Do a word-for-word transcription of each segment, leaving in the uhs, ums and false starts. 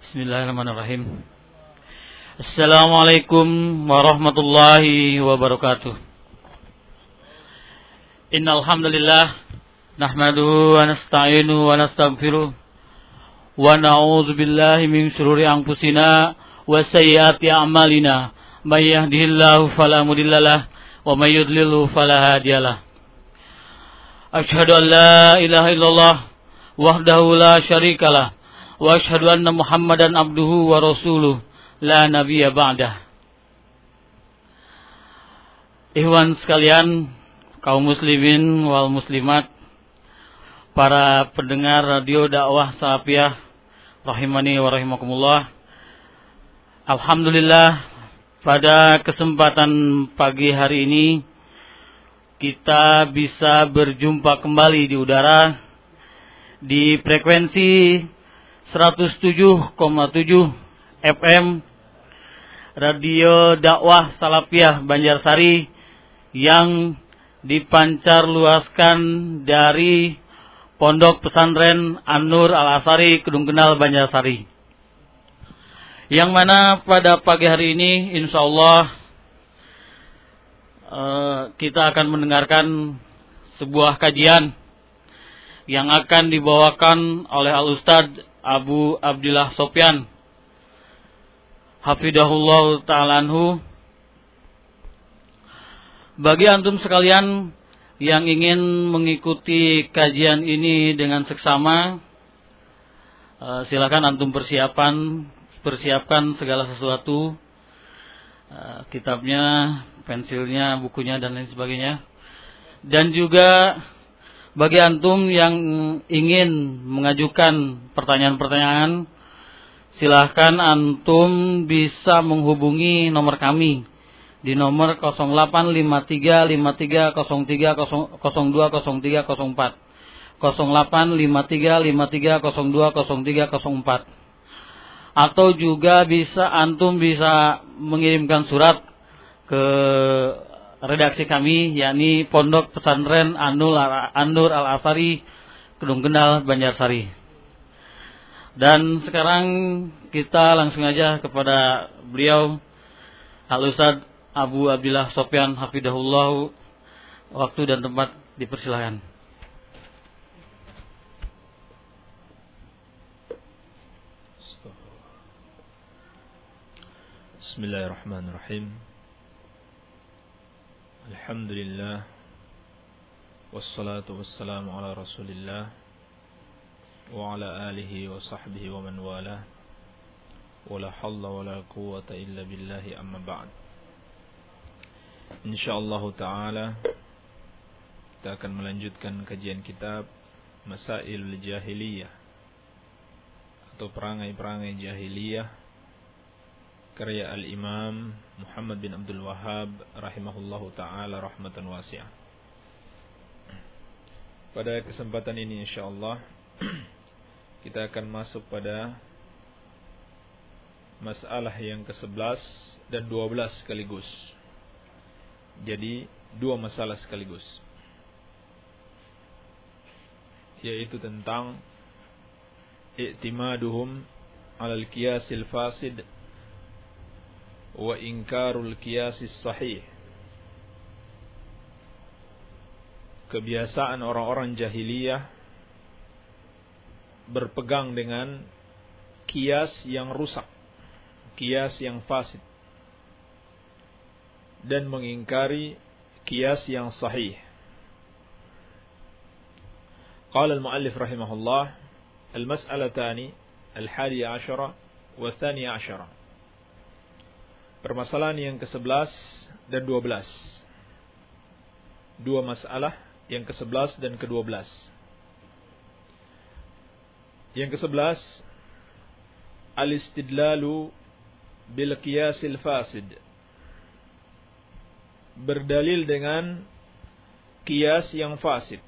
Bismillahirrahmanirrahim. Assalamualaikum warahmatullahi wabarakatuh. Innal hamdalillah nahmaduhu wa nasta'inu wa nastaghfiruh wa na'udzu billahi min shururi anfusina wa sayyiati a'malina. May yahdihillahu fala mudhillalah wa may yudlilhu fala hadiyalah. Asyhadu an la ilaha illallah wahdahu la syarikalah wa asyhadu anna Muhammadan abduhu wa rasuluh la nabiyya ba'dah. Ikhwan sekalian, kaum muslimin wal muslimat, para pendengar radio dakwah Salafiyah rahimani wa rahimakumullah. Alhamdulillah, pada kesempatan pagi hari ini kita bisa berjumpa kembali di udara di frekuensi seratus tujuh koma tujuh F M Radio Dakwah Salafiyah Banjarsari yang dipancar luaskan dari Pondok Pesantren An-Nur Al-Asari, Kedung Kenal, Banjarsari. Yang mana pada pagi hari ini insyaallah uh, kita akan mendengarkan sebuah kajian yang akan dibawakan oleh Al-Ustadz Abu Abdillah Sofyan hafidahullah ta'ala anhu. Bagi antum sekalian yang ingin mengikuti kajian ini dengan seksama, silakan antum persiapan persiapkan segala sesuatu, kitabnya, pensilnya, bukunya dan lain sebagainya. Dan juga bagi antum yang ingin mengajukan pertanyaan-pertanyaan, silahkan antum bisa menghubungi nomor kami di nomor nol delapan lima tiga lima tiga nol tiga nol dua nol tiga nol empat nol delapan lima tiga lima tiga nol dua nol tiga nol empat, atau juga bisa antum bisa mengirimkan surat ke redaksi kami, yakni Pondok Pesantren An-Nur Al-Asari, Kedung Kenal, Banjarsari. Dan sekarang kita langsung aja kepada beliau, Al-Ustadz Abu Abdillah Sofyan hafidahullah. Waktu dan tempat dipersilakan. Bismillahirrahmanirrahim. Alhamdulillah, wassalatu wassalamu ala rasulillah wa ala alihi wa sahbihi wa man wala, wa la halla wa la quwwata illa billahi, amma ba'd. InsyaAllah ta'ala kita akan melanjutkan kajian kitab Masailul Jahiliyah atau perangai-perangai jahiliyah karya Al-Imam Muhammad bin Abdul Wahhab rahimahullahu ta'ala rahmatan wasi'ah. Pada kesempatan ini insyaallah kita akan masuk pada masalah yang kesebelas dan dua belas sekaligus. Jadi dua masalah sekaligus, yaitu tentang i'timaduhum 'alal qiyasil fasid wa inkarul qiyasis sahih. Kebiasaan orang-orang jahiliyah berpegang dengan kias yang rusak, kias yang fasid, dan mengingkari kias yang sahih. Qala al-muallif rahimahullah, al-mas'alatani al-hadi ashara wa thani ashara. Permasalahan yang kesebelas dan dua belas. Dua masalah, yang kesebelas dan kedua belas. Yang kesebelas, al-istidlalu bil qiyasil fasid. Berdalil dengan qiyas yang fasid.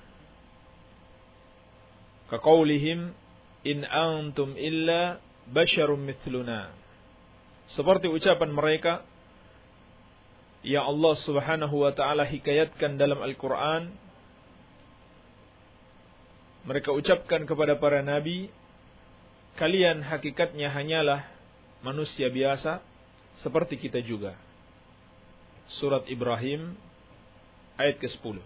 Kaqaulihim in antum illa basyarum mithluna. Seperti ucapan mereka yang Allah Subhanahu wa ta'ala hikayatkan dalam Al-Quran. Mereka ucapkan kepada para nabi, kalian hakikatnya hanyalah manusia biasa seperti kita juga. Surat Ibrahim ayat kesepuluh.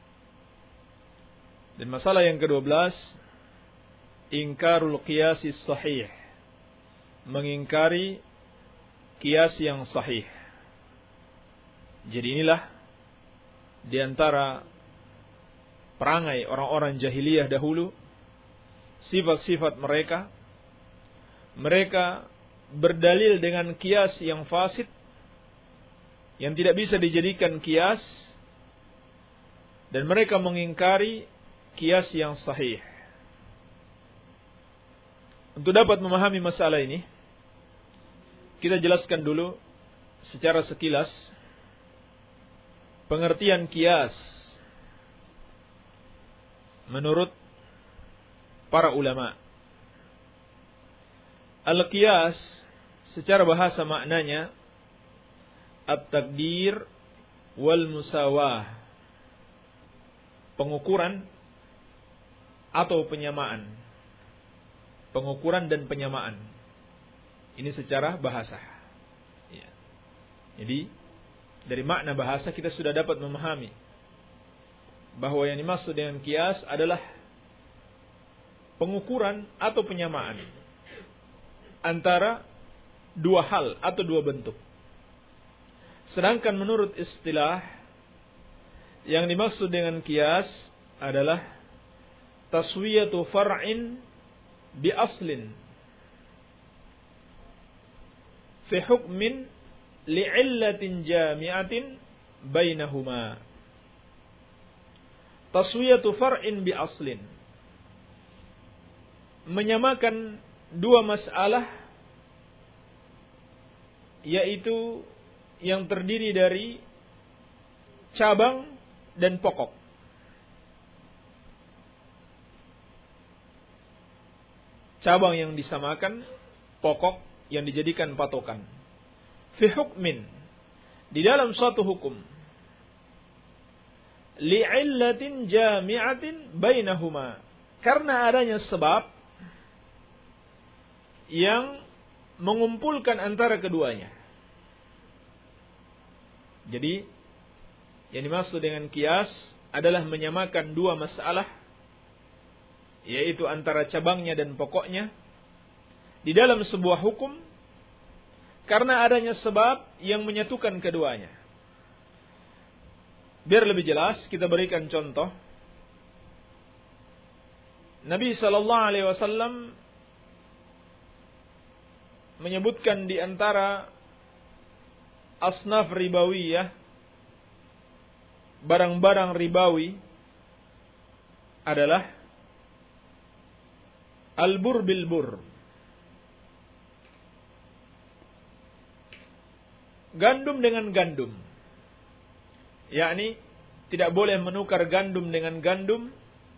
Dan masalah yang kedua belas, ingkarul qiyasis sahih, mengingkari qiyas yang sahih. Jadi inilah di antara perangai orang-orang jahiliyah dahulu, sifat-sifat mereka. Mereka berdalil dengan qiyas yang fasid, yang tidak bisa dijadikan qiyas, dan mereka mengingkari qiyas yang sahih. Untuk dapat memahami masalah ini, kita jelaskan dulu secara sekilas pengertian qiyas menurut para ulama. Al-qiyas secara bahasa maknanya at-taqdir wal musawah, pengukuran atau penyamaan. Pengukuran dan penyamaan. Ini secara bahasa. Ya. Jadi dari makna bahasa kita sudah dapat memahami bahwa yang dimaksud dengan qiyas adalah pengukuran atau penyamaan antara dua hal atau dua bentuk. Sedangkan menurut istilah, yang dimaksud dengan qiyas adalah taswiyatu far'in bi aslin fi hukmin li'illatin jami'atin bainahuma. Taswiyatu far'in bi aslin, menyamakan dua masalah, yaitu yang terdiri dari cabang dan pokok. Cabang yang disamakan, pokok yang dijadikan patokan. Fi hukmin, di dalam suatu hukum. Li'illatin jami'atin bainahuma, karena adanya sebab yang mengumpulkan antara keduanya. Jadi yang dimaksud dengan qiyas adalah menyamakan dua masalah, yaitu antara cabangnya dan pokoknya di dalam sebuah hukum, karena adanya sebab yang menyatukan keduanya. Biar lebih jelas, kita berikan contoh. Nabi sallallahu alaihi wasallam menyebutkan di antara asnaf ribawiyah, barang-barang ribawi adalah al-bur bil bur, gandum dengan gandum. Yakni tidak boleh menukar gandum dengan gandum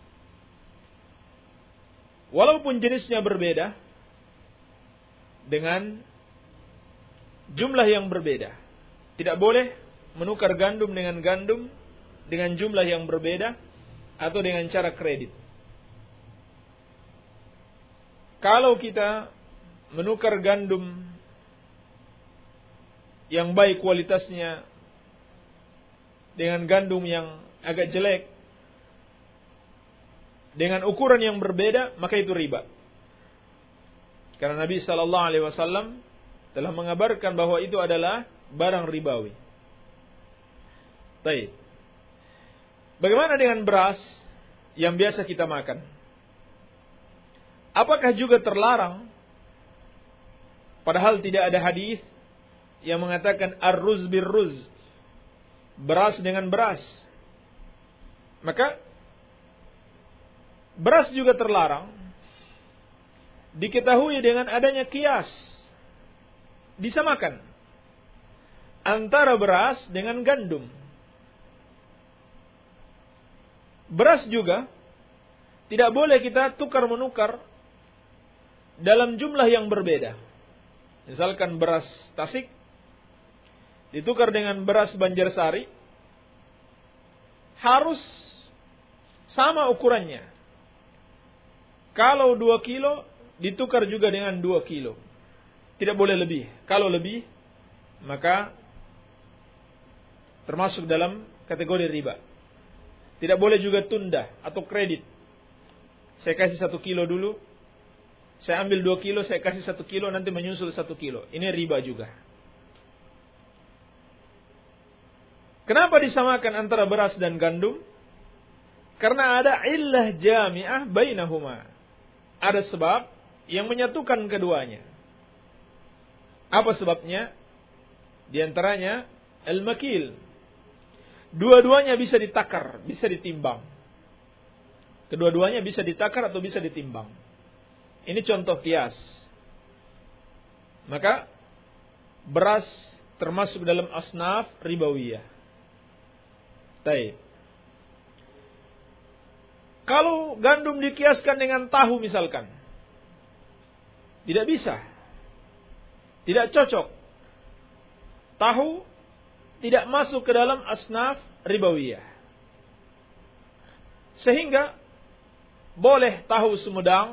walaupun jenisnya berbeda, dengan jumlah yang berbeda. Tidak boleh menukar gandum dengan gandum dengan jumlah yang berbeda atau dengan cara kredit. Kalau kita menukar gandum yang baik kualitasnya dengan gandum yang agak jelek dengan ukuran yang berbeda, maka itu riba. Karena Nabi sallallahu alaihi wasallam telah mengabarkan bahwa itu adalah barang ribawi. Baik. Bagaimana dengan beras yang biasa kita makan? Apakah juga terlarang? Padahal tidak ada hadis yang mengatakan ar-ruz bir-ruz, beras dengan beras. Maka beras juga terlarang. Diketahui dengan adanya qiyas, disamakan antara beras dengan gandum. Beras juga tidak boleh kita tukar-menukar dalam jumlah yang berbeda. Misalkan beras Tasik ditukar dengan beras Banjarsari, harus sama ukurannya. Kalau dua kilo ditukar juga dengan dua kilo. Tidak boleh lebih. Kalau lebih, maka termasuk dalam kategori riba. Tidak boleh juga tunda atau kredit. Saya kasih satu kilo dulu, saya ambil dua kilo, saya kasih satu kilo, nanti menyusul satu kilo. Ini riba juga. Kenapa disamakan antara beras dan gandum? Karena ada illah jami'ah bainahuma. Ada sebab yang menyatukan keduanya. Apa sebabnya? Di antaranya al-makil. Dua-duanya bisa ditakar, bisa ditimbang. Kedua-duanya bisa ditakar atau bisa ditimbang. Ini contoh kias. Maka beras termasuk dalam asnaf ribawiyah. Baik. Kalau gandum dikiaskan dengan tahu misalkan, tidak bisa. Tidak cocok. Tahu tidak masuk ke dalam asnaf ribawiyah. Sehingga boleh tahu Sumedang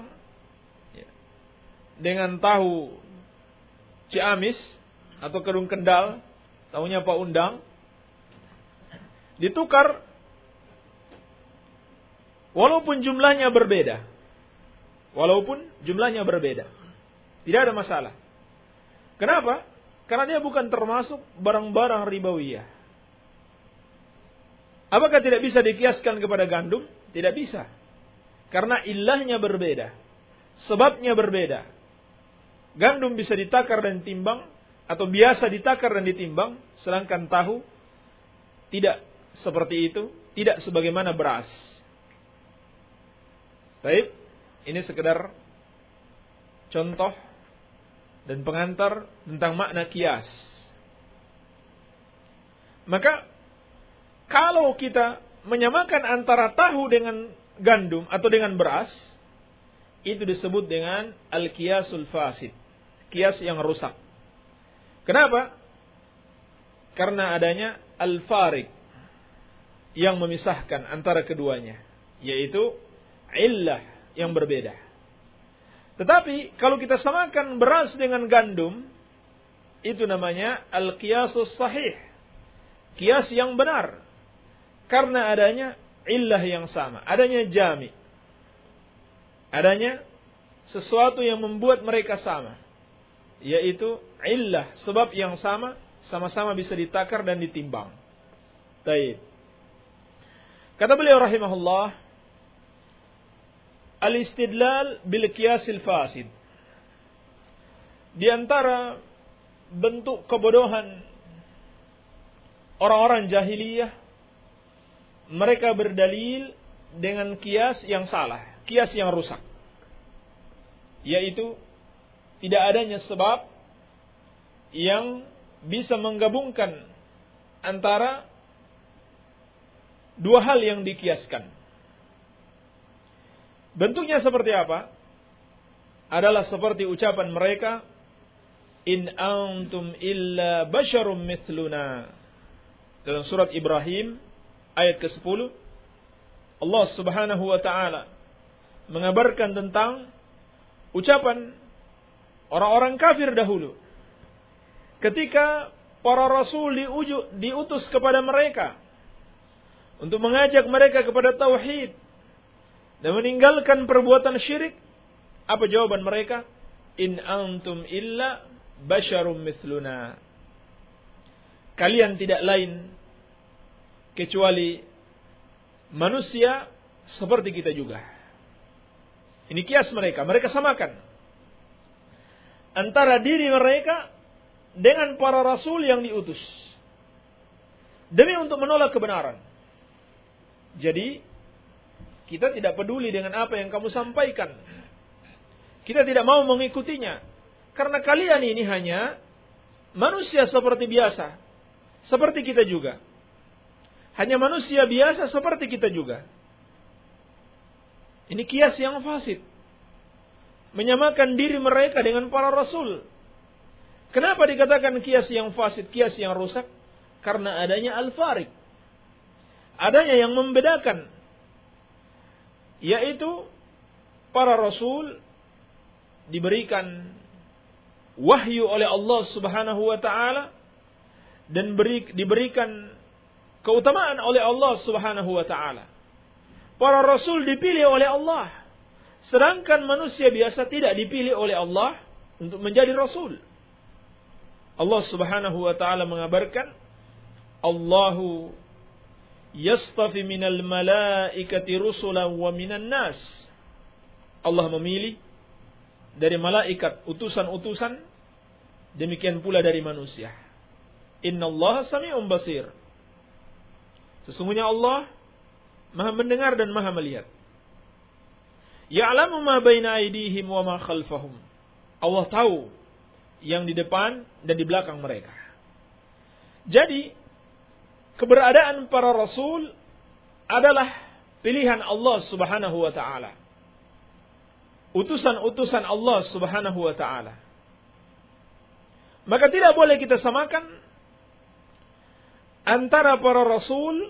dengan tahu Ciamis atau Kedung Kendal, tahunya Pak Undang, ditukar walaupun jumlahnya berbeda. Walaupun jumlahnya berbeda. Tidak ada masalah. Kenapa? Karena dia bukan termasuk barang-barang ribawiyah. Apakah tidak bisa dikiaskan kepada gandum? Tidak bisa. Karena ilahnya berbeda. Sebabnya berbeda. Gandum bisa ditakar dan ditimbang, atau biasa ditakar dan ditimbang, sedangkan tahu tidak seperti itu, tidak sebagaimana beras. Baik, ini sekedar contoh dan pengantar tentang makna kias. Maka kalau kita menyamakan antara tahu dengan gandum atau dengan beras, itu disebut dengan al-kiasul fasid, kias yang rusak. Kenapa? Karena adanya al-farid yang memisahkan antara keduanya, yaitu illah yang berbeda. Tetapi kalau kita samakan beras dengan gandum, itu namanya al-qiyasus sahih, kias yang benar. Karena adanya illah yang sama, adanya jami, adanya sesuatu yang membuat mereka sama, yaitu illah, sebab yang sama, sama-sama bisa ditakar dan ditimbang. Baik. Kata beliau rahimahullah, al-istidlal bil qiyasil fasid. Di antara bentuk kebodohan orang-orang jahiliyah, mereka berdalil dengan kias yang salah, kias yang rusak. Yaitu tidak adanya sebab yang bisa menggabungkan antara dua hal yang dikiaskan. Bentuknya seperti apa? Adalah seperti ucapan mereka, in antum illa basyarum mithluna. Dalam surat Ibrahim ayat kesepuluh, Allah Subhanahu wa taala mengabarkan tentang ucapan orang-orang kafir dahulu. Ketika para rasul diuju, diutus kepada mereka untuk mengajak mereka kepada tauhid dan meninggalkan perbuatan syirik, apa jawaban mereka? In antum illa basyarum mithluna. Kalian tidak lain kecuali manusia seperti kita juga. Ini kias mereka, mereka samakan antara diri mereka dengan para rasul yang diutus demi untuk menolak kebenaran. Jadi kita tidak peduli dengan apa yang kamu sampaikan. Kita tidak mau mengikutinya. Karena kalian ini hanya manusia seperti biasa. Seperti kita juga. Hanya manusia biasa seperti kita juga. Ini kias yang fasid. Menyamakan diri mereka dengan para rasul. Kenapa dikatakan kias yang fasid, kias yang rusak? Karena adanya al-farid. Adanya yang membedakan, yaitu para rasul diberikan wahyu oleh Allah Subhanahu wa taala dan beri, diberikan keutamaan oleh Allah Subhanahu wa taala. Para rasul dipilih oleh Allah, sedangkan manusia biasa tidak dipilih oleh Allah untuk menjadi rasul. Allah Subhanahu wa taala mengabarkan, Allahu yastafi minal malaikati rusulan wa minan nas. Allah memilih dari malaikat utusan-utusan, demikian pula dari manusia. Innallaha sami'un basir. Sesungguhnya Allah Maha mendengar dan Maha melihat. Ya'lamu ma baina aydihim wa ma khalfahum. Allah tahu yang di depan dan di belakang mereka. Jadi, keberadaan para rasul adalah pilihan Allah Subhanahu wa taala. Utusan-utusan Allah Subhanahu wa taala. Maka tidak boleh kita samakan antara para rasul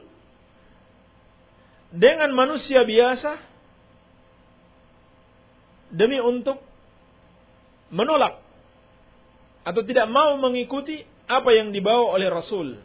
dengan manusia biasa demi untuk menolak atau tidak mau mengikuti apa yang dibawa oleh Rasul.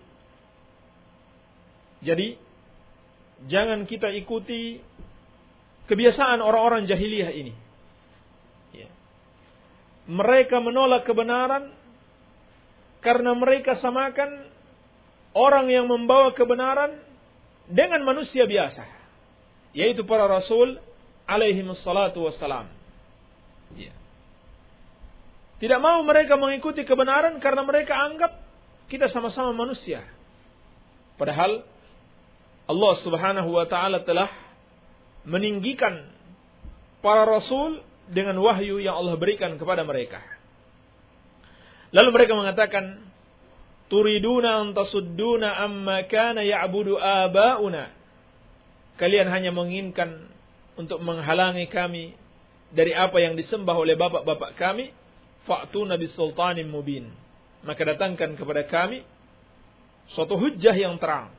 Jadi, jangan kita ikuti kebiasaan orang-orang jahiliyah ini. Ya. Mereka menolak kebenaran karena mereka samakan orang yang membawa kebenaran dengan manusia biasa, yaitu para Rasul alaihimussalatu wassalam. Ya. Tidak mau mereka mengikuti kebenaran karena mereka anggap kita sama-sama manusia. Padahal Allah Subhanahu wa taala telah meninggikan para rasul dengan wahyu yang Allah berikan kepada mereka. Lalu mereka mengatakan, turiduna an tasudduna amma kana ya'budu aba'una. Kalian hanya menginginkan untuk menghalangi kami dari apa yang disembah oleh bapak-bapak kami. Fa'tuna bisultanin mubin. Maka datangkan kepada kami suatu hujjah yang terang.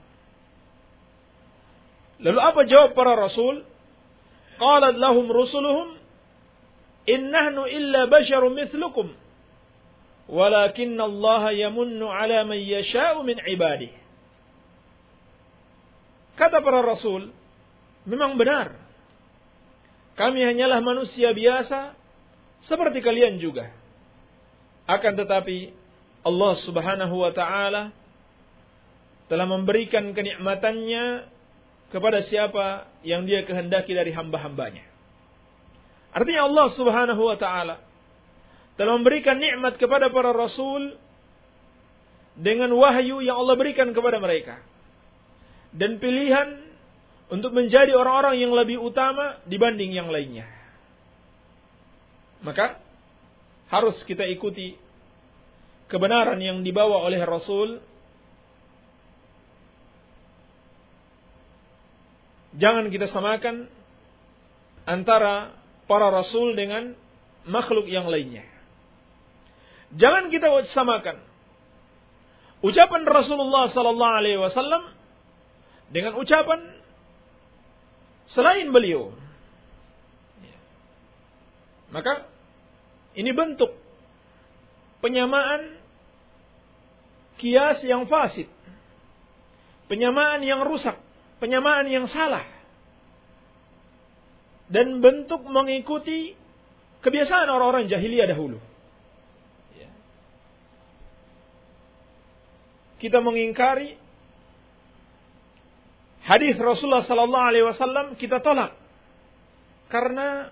Lalu apa jawab para rasul? Qalat lahum rusuluhum, in nahnu illa basharun mithlukum, walakinna Allah yamunnu ala man yasha'u min ibadihi. Kata para rasul, memang benar, kami hanyalah manusia biasa seperti kalian juga. Akan tetapi Allah Subhanahu wa taala telah memberikan kenikmatannya kepada siapa yang Dia kehendaki dari hamba-hambanya. Artinya Allah Subhanahu wa taala telah memberikan nikmat kepada para rasul dengan wahyu yang Allah berikan kepada mereka, dan pilihan untuk menjadi orang-orang yang lebih utama dibanding yang lainnya. Maka harus kita ikuti kebenaran yang dibawa oleh Rasul. Jangan kita samakan antara para Rasul dengan makhluk yang lainnya. Jangan kita samakan ucapan Rasulullah sallallahu alaihi wasallam dengan ucapan selain beliau. Maka ini bentuk penyamaan kias yang fasid, penyamaan yang rusak, penyamaan yang salah, dan bentuk mengikuti kebiasaan orang-orang jahiliyah dahulu. Kita mengingkari hadis Rasulullah sallallahu alaihi wasallam, kita tolak karena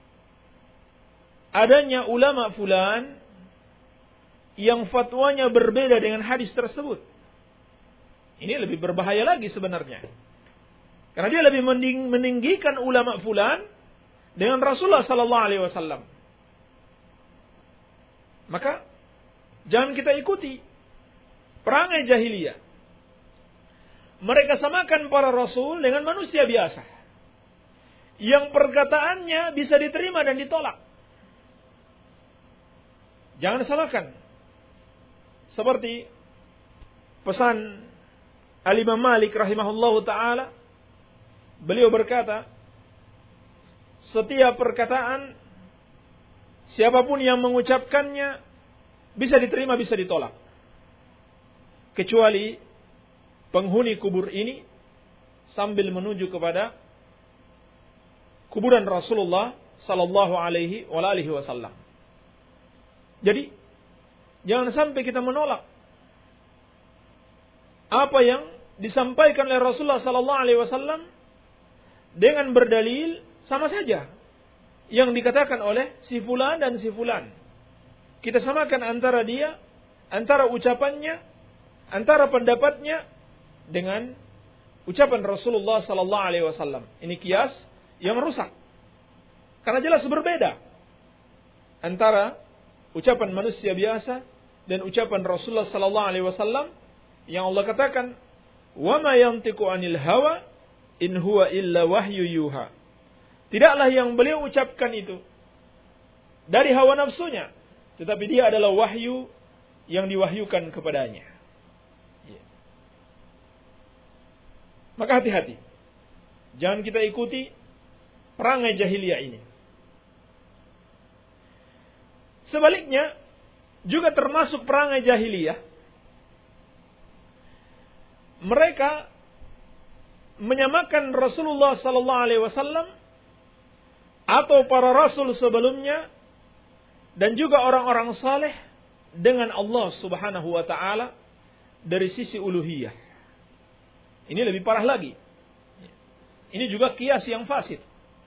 adanya ulama fulan yang fatwanya berbeda dengan hadis tersebut. Ini lebih berbahaya lagi sebenarnya. Karena dia lebih meninggikan ulama fulan dengan Rasulullah sallallahu alaihi wasallam. Maka jangan kita ikuti perangai jahiliyah. Mereka samakan para rasul dengan manusia biasa yang perkataannya bisa diterima dan ditolak. Jangan samakan. Seperti pesan Al-Imam Malik rahimahullahu ta'ala. Beliau berkata, setiap perkataan siapapun yang mengucapkannya bisa diterima, bisa ditolak. Kecuali penghuni kubur ini sambil menuju kepada kuburan Rasulullah sallallahu alaihi wasallam. Jadi, jangan sampai kita menolak apa yang disampaikan oleh Rasulullah sallallahu alaihi wasallam dengan berdalil sama saja yang dikatakan oleh si fulan dan si fulan. Kita samakan antara dia, antara ucapannya, antara pendapatnya dengan ucapan Rasulullah sallallahu alaihi wasallam. Ini kias yang rusak. Karena jelas berbeda antara ucapan manusia biasa dan ucapan Rasulullah sallallahu alaihi wasallam yang Allah katakan, "Wa ma yantiqu 'anil hawa in huwa illa wahyu yuha." Tidaklah yang beliau ucapkan itu dari hawa nafsunya, tetapi dia adalah wahyu yang diwahyukan kepadanya. Maka hati-hati. Jangan kita ikuti perangai jahiliyah ini. Sebaliknya, juga termasuk perangai jahiliyah. Mereka menyamakan Rasulullah sallallahu alaihi wasallam atau para rasul sebelumnya dan juga orang-orang saleh dengan Allah Subhanahu wa taala dari sisi uluhiyah. Ini lebih parah lagi. Ini juga kias yang fasid.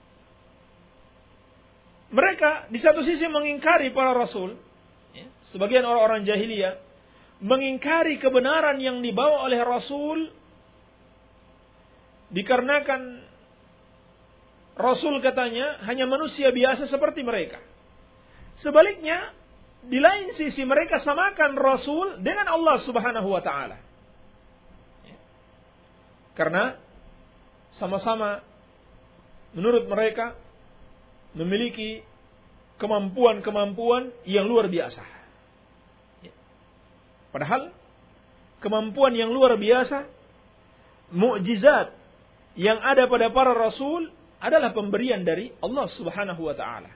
Mereka di satu sisi mengingkari para rasul, sebagian orang-orang jahiliyah mengingkari kebenaran yang dibawa oleh rasul dikarenakan rasul katanya hanya manusia biasa seperti mereka. Sebaliknya, di lain sisi mereka samakan rasul dengan Allah Subhanahu wa taala. Karena sama-sama menurut mereka memiliki kemampuan-kemampuan yang luar biasa. Padahal kemampuan yang luar biasa, mukjizat yang ada pada para rasul adalah pemberian dari Allah Subhanahu wa taala.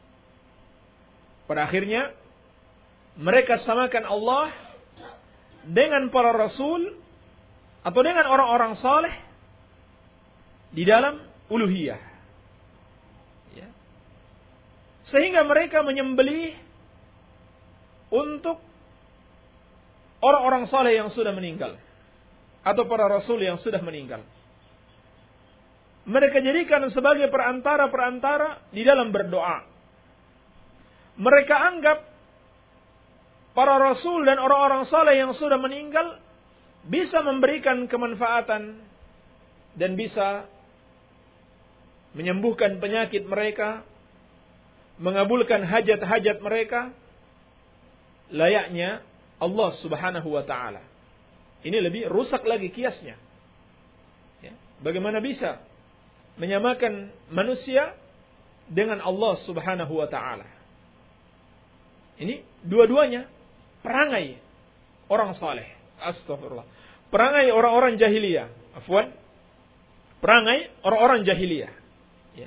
Pada akhirnya mereka samakan Allah dengan para rasul atau dengan orang-orang saleh di dalam uluhiyah. Ya. Sehingga mereka menyembelih untuk orang-orang saleh yang sudah meninggal atau para rasul yang sudah meninggal. Mereka jadikan sebagai perantara-perantara di dalam berdoa. Mereka anggap para rasul dan orang-orang saleh yang sudah meninggal bisa memberikan kemanfaatan dan bisa menyembuhkan penyakit mereka, mengabulkan hajat-hajat mereka, layaknya Allah Subhanahu wa taala. Ini lebih rusak lagi kiasnya. Ya. Bagaimana bisa menyamakan manusia dengan Allah Subhanahu wa taala? Ini dua-duanya perangai orang saleh. Astagfirullah. Perangai orang-orang jahiliyah. Afwan. Perangai orang-orang jahiliyah. Ya.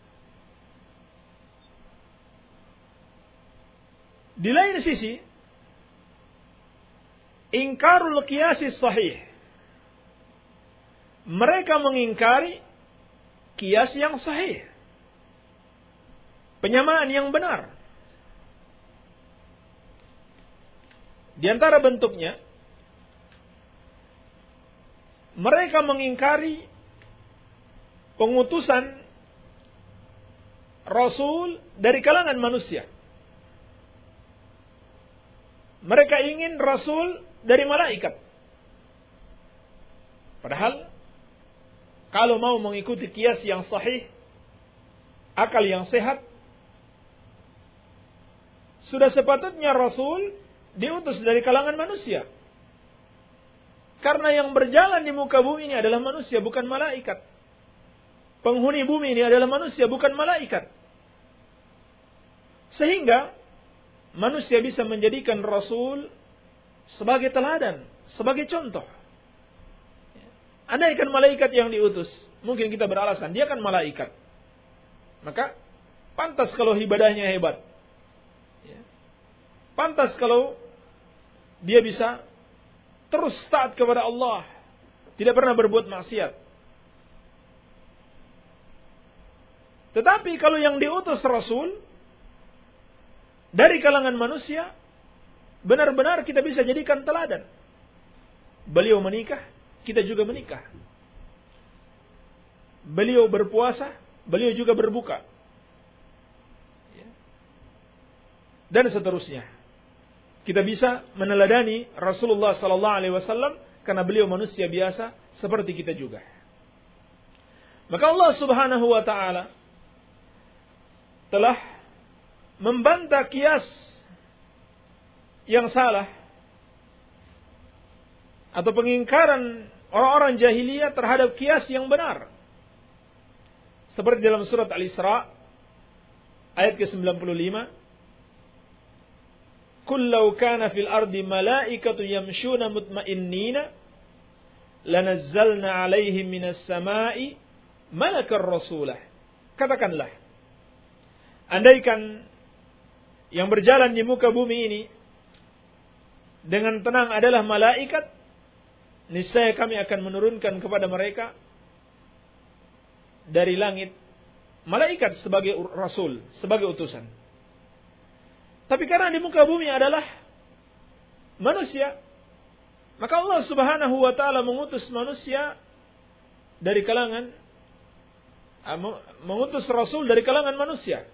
Di lain sisi, ingkarul qiyasi sahih. Mereka mengingkari kias yang sahih. Penyamaan yang benar. Di antara bentuknya, mereka mengingkari pengutusan Rasul dari kalangan manusia. Mereka ingin Rasul dari malaikat. Padahal, kalau mau mengikuti kias yang sahih, akal yang sehat, sudah sepatutnya Rasul diutus dari kalangan manusia. Karena yang berjalan di muka bumi ini adalah manusia, bukan malaikat. Penghuni bumi ini adalah manusia, bukan malaikat. Sehingga manusia bisa menjadikan Rasul sebagai teladan, sebagai contoh. Andaikan malaikat yang diutus, mungkin kita beralasan, dia kan malaikat. Maka pantas kalau ibadahnya hebat. Pantas kalau dia bisa terus taat kepada Allah, tidak pernah berbuat maksiat. Tetapi kalau yang diutus Rasul dari kalangan manusia, benar-benar kita bisa jadikan teladan. Beliau menikah, kita juga menikah. Beliau berpuasa, beliau juga berbuka. Dan seterusnya. Kita bisa meneladani Rasulullah sallallahu alaihi wasallam karena beliau manusia biasa seperti kita juga. Maka Allah Subhanahu wa taala telah membantah kias yang salah atau pengingkaran orang-orang jahiliyah terhadap kias yang benar. Seperti dalam surat Al-Isra ayat ke sembilan puluh lima, "Qul law kana fil ardi malaikatu yamshuna mutmainnina lanazzalna 'alaihim minas sama'i malakar rasulah." Katakanlah, andaikan yang berjalan di muka bumi ini dengan tenang adalah malaikat, niscaya kami akan menurunkan kepada mereka dari langit malaikat sebagai rasul, sebagai utusan. Tapi karena di muka bumi adalah manusia, maka Allah Subhanahu wa taala mengutus manusia dari kalangan mengutus rasul dari kalangan manusia.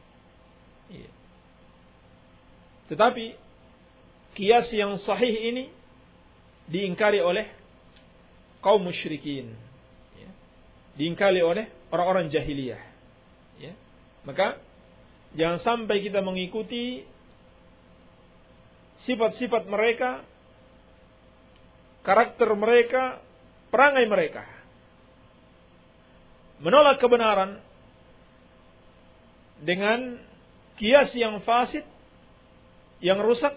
Tetapi kias yang sahih ini diingkari oleh kaum musyrikin, diingkari oleh orang-orang jahiliyah. Maka jangan sampai kita mengikuti sifat-sifat mereka, karakter mereka, perangai mereka. Menolak kebenaran dengan kias yang fasid, yang rusak,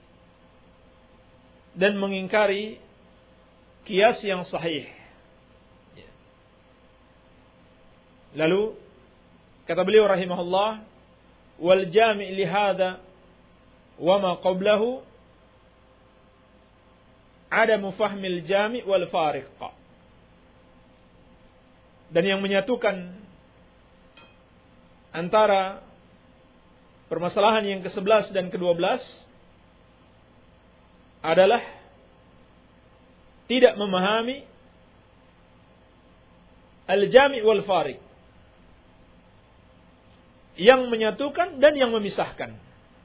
dan mengingkari kias yang sahih. Lalu kata beliau rahimahullah, wal jami' li hadza wa ma qablahu adamu fahmil jami' wal fariq. Dan yang menyatukan antara permasalahan yang kesebelas dan kedua belas adalah tidak memahami al-jami' wal fariq, yang menyatukan dan yang memisahkan.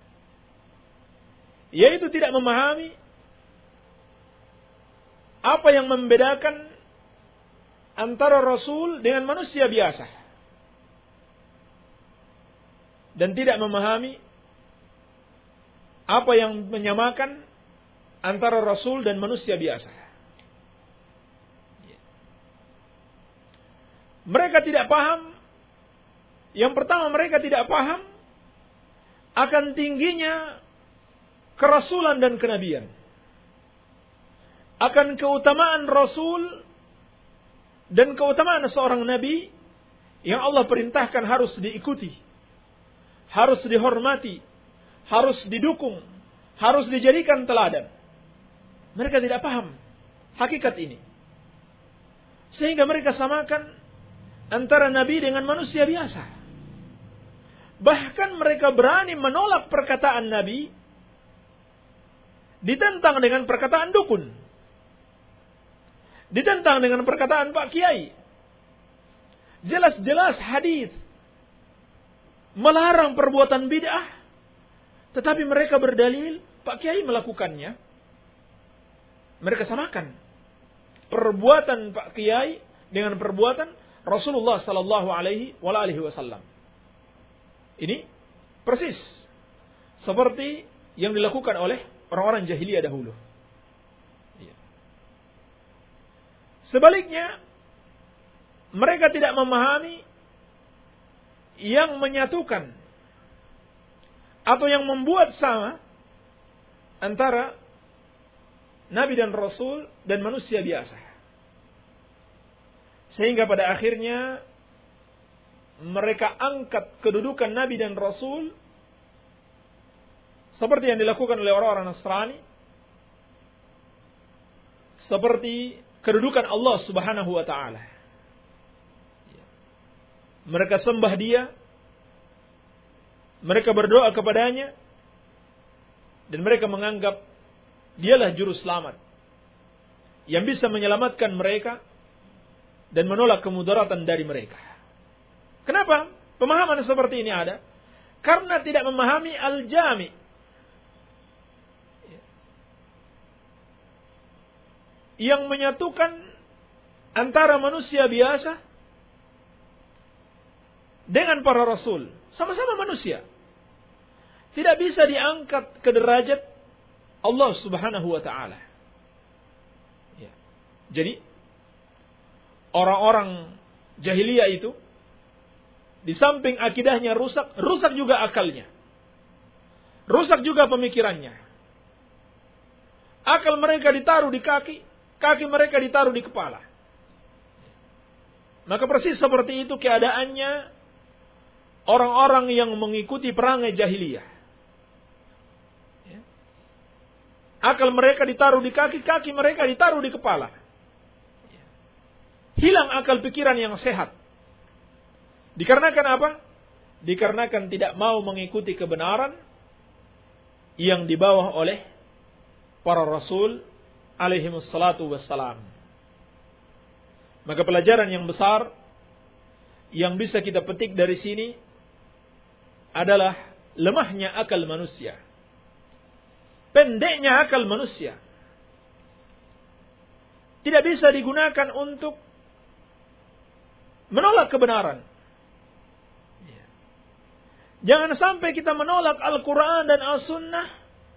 Yaitu tidak memahami apa yang membedakan antara Rasul dengan manusia biasa, dan tidak memahami apa yang menyamakan antara Rasul dan manusia biasa. Mereka tidak paham. Yang pertama, mereka tidak paham akan tingginya kerasulan dan kenabian, akan keutamaan Rasul dan keutamaan seorang nabi yang Allah perintahkan harus diikuti, harus dihormati, harus didukung, harus dijadikan teladan. Mereka tidak paham hakikat ini, sehingga mereka samakan antara nabi dengan manusia biasa. Bahkan mereka berani menolak perkataan nabi, ditentang dengan perkataan dukun, ditentang dengan perkataan Pak Kiai. Jelas-jelas hadis melarang perbuatan bid'ah, tetapi mereka berdalil Pak Kiai melakukannya. Mereka samakan perbuatan Pak Kiai dengan perbuatan Rasulullah sallallahu alaihi wasallam. Ini persis seperti yang dilakukan oleh orang-orang jahiliyah dahulu. Sebaliknya, mereka tidak memahami yang menyatukan atau yang membuat sama antara Nabi dan Rasul dan manusia biasa. Sehingga pada akhirnya mereka angkat kedudukan Nabi dan Rasul seperti yang dilakukan oleh orang-orang Nasrani, seperti kedudukan Allah Subhanahu wa taala. Mereka sembah Dia, mereka berdoa kepadanya, dan mereka menganggap Dialah juru selamat yang bisa menyelamatkan mereka dan menolak kemudaratan dari mereka. Kenapa pemahaman seperti ini ada? Karena tidak memahami al-jami'. Yang menyatukan antara manusia biasa dengan para rasul. Sama-sama manusia. Tidak bisa diangkat ke derajat Allah Subhanahu wa ta'ala. Ya. Jadi, orang-orang jahiliyah itu, di samping akidahnya rusak, rusak juga akalnya. Rusak juga pemikirannya. Akal mereka ditaruh di kaki, kaki mereka ditaruh di kepala. Maka persis seperti itu keadaannya orang-orang yang mengikuti perangai jahiliyah. Akal mereka ditaruh di kaki, kaki mereka ditaruh di kepala. Hilang akal pikiran yang sehat. Dikarenakan apa? Dikarenakan tidak mau mengikuti kebenaran yang dibawa oleh para rasul alaihimussalatu wassalam. Maka pelajaran yang besar yang bisa kita petik dari sini adalah lemahnya akal manusia. Pendeknya akal manusia. Tidak bisa digunakan untuk menolak kebenaran. Jangan sampai kita menolak Al-Quran dan As-Sunnah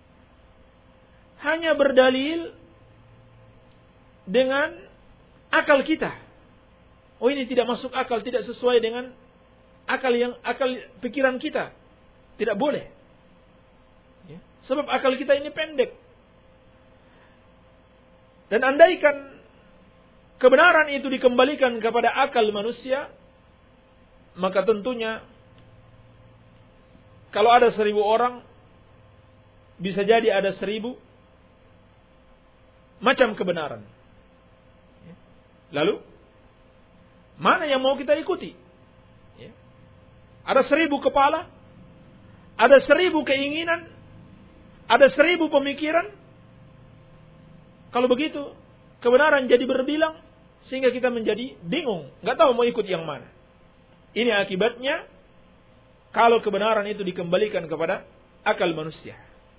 hanya berdalil dengan akal kita. Oh, ini tidak masuk akal, tidak sesuai dengan akal yang akal pikiran kita. Tidak boleh. Ya. Sebab akal kita ini pendek. Dan andaikan kebenaran itu dikembalikan kepada akal manusia, maka tentunya kalau ada seribu orang, bisa jadi ada seribu macam kebenaran. Lalu, mana yang mau kita ikuti? Ada seribu kepala, ada seribu keinginan, ada seribu pemikiran. Kalau begitu, kebenaran jadi berbilang, sehingga kita menjadi bingung, nggak tahu mau ikut yang mana. Ini akibatnya, kalau kebenaran itu dikembalikan kepada akal manusia.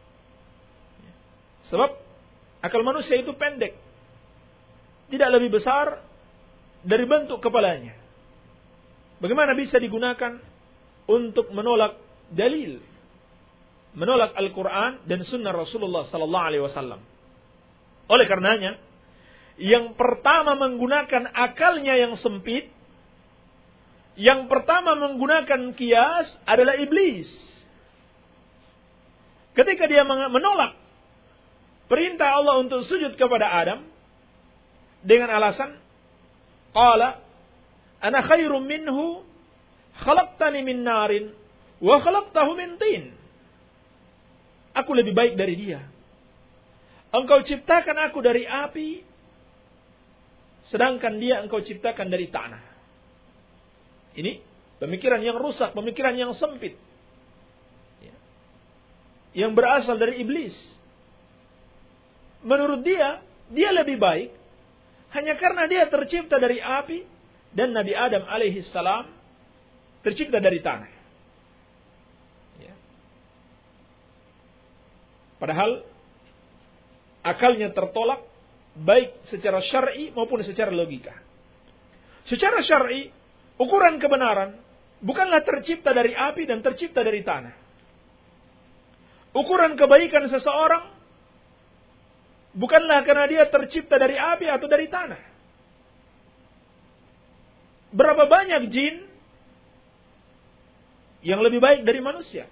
Sebab akal manusia itu pendek. Tidak lebih besar dari bentuk kepalanya. Bagaimana bisa digunakan untuk menolak dalil, menolak Al-Quran dan Sunnah Rasulullah Sallallahu Alaihi Wasallam? Oleh karenanya, yang pertama menggunakan akalnya yang sempit, yang pertama menggunakan kias adalah iblis. Ketika dia menolak perintah Allah untuk sujud kepada Adam dengan alasan, qala ana khairum minhu khalaqtani min narin wa khalaqtahu min tin. Aku lebih baik dari dia. Engkau ciptakan aku dari api, sedangkan dia engkau ciptakan dari tanah. Ini pemikiran yang rusak, pemikiran yang sempit. Yang berasal dari iblis. Menurut dia, dia lebih baik hanya karena dia tercipta dari api dan Nabi Adam alaihi salam tercipta dari tanah. Ya. Padahal akalnya tertolak baik secara syar'i maupun secara logika. Secara syar'i, ukuran kebenaran bukanlah tercipta dari api dan tercipta dari tanah. Ukuran kebaikan seseorang bukanlah karena dia tercipta dari api atau dari tanah. Berapa banyak jin yang lebih baik dari manusia?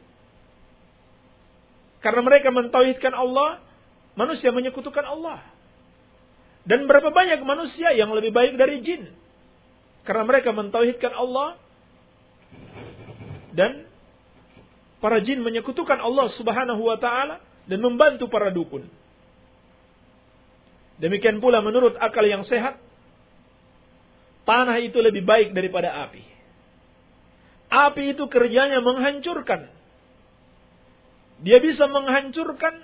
Karena mereka mentauhidkan Allah, manusia menyekutukan Allah. Dan berapa banyak manusia yang lebih baik dari jin? Karena mereka mentauhidkan Allah dan para jin menyekutukan Allah Subhanahu wa taala dan membantu para dukun. Demikian pula menurut akal yang sehat, tanah itu lebih baik daripada api. Api itu kerjanya menghancurkan. Dia bisa menghancurkan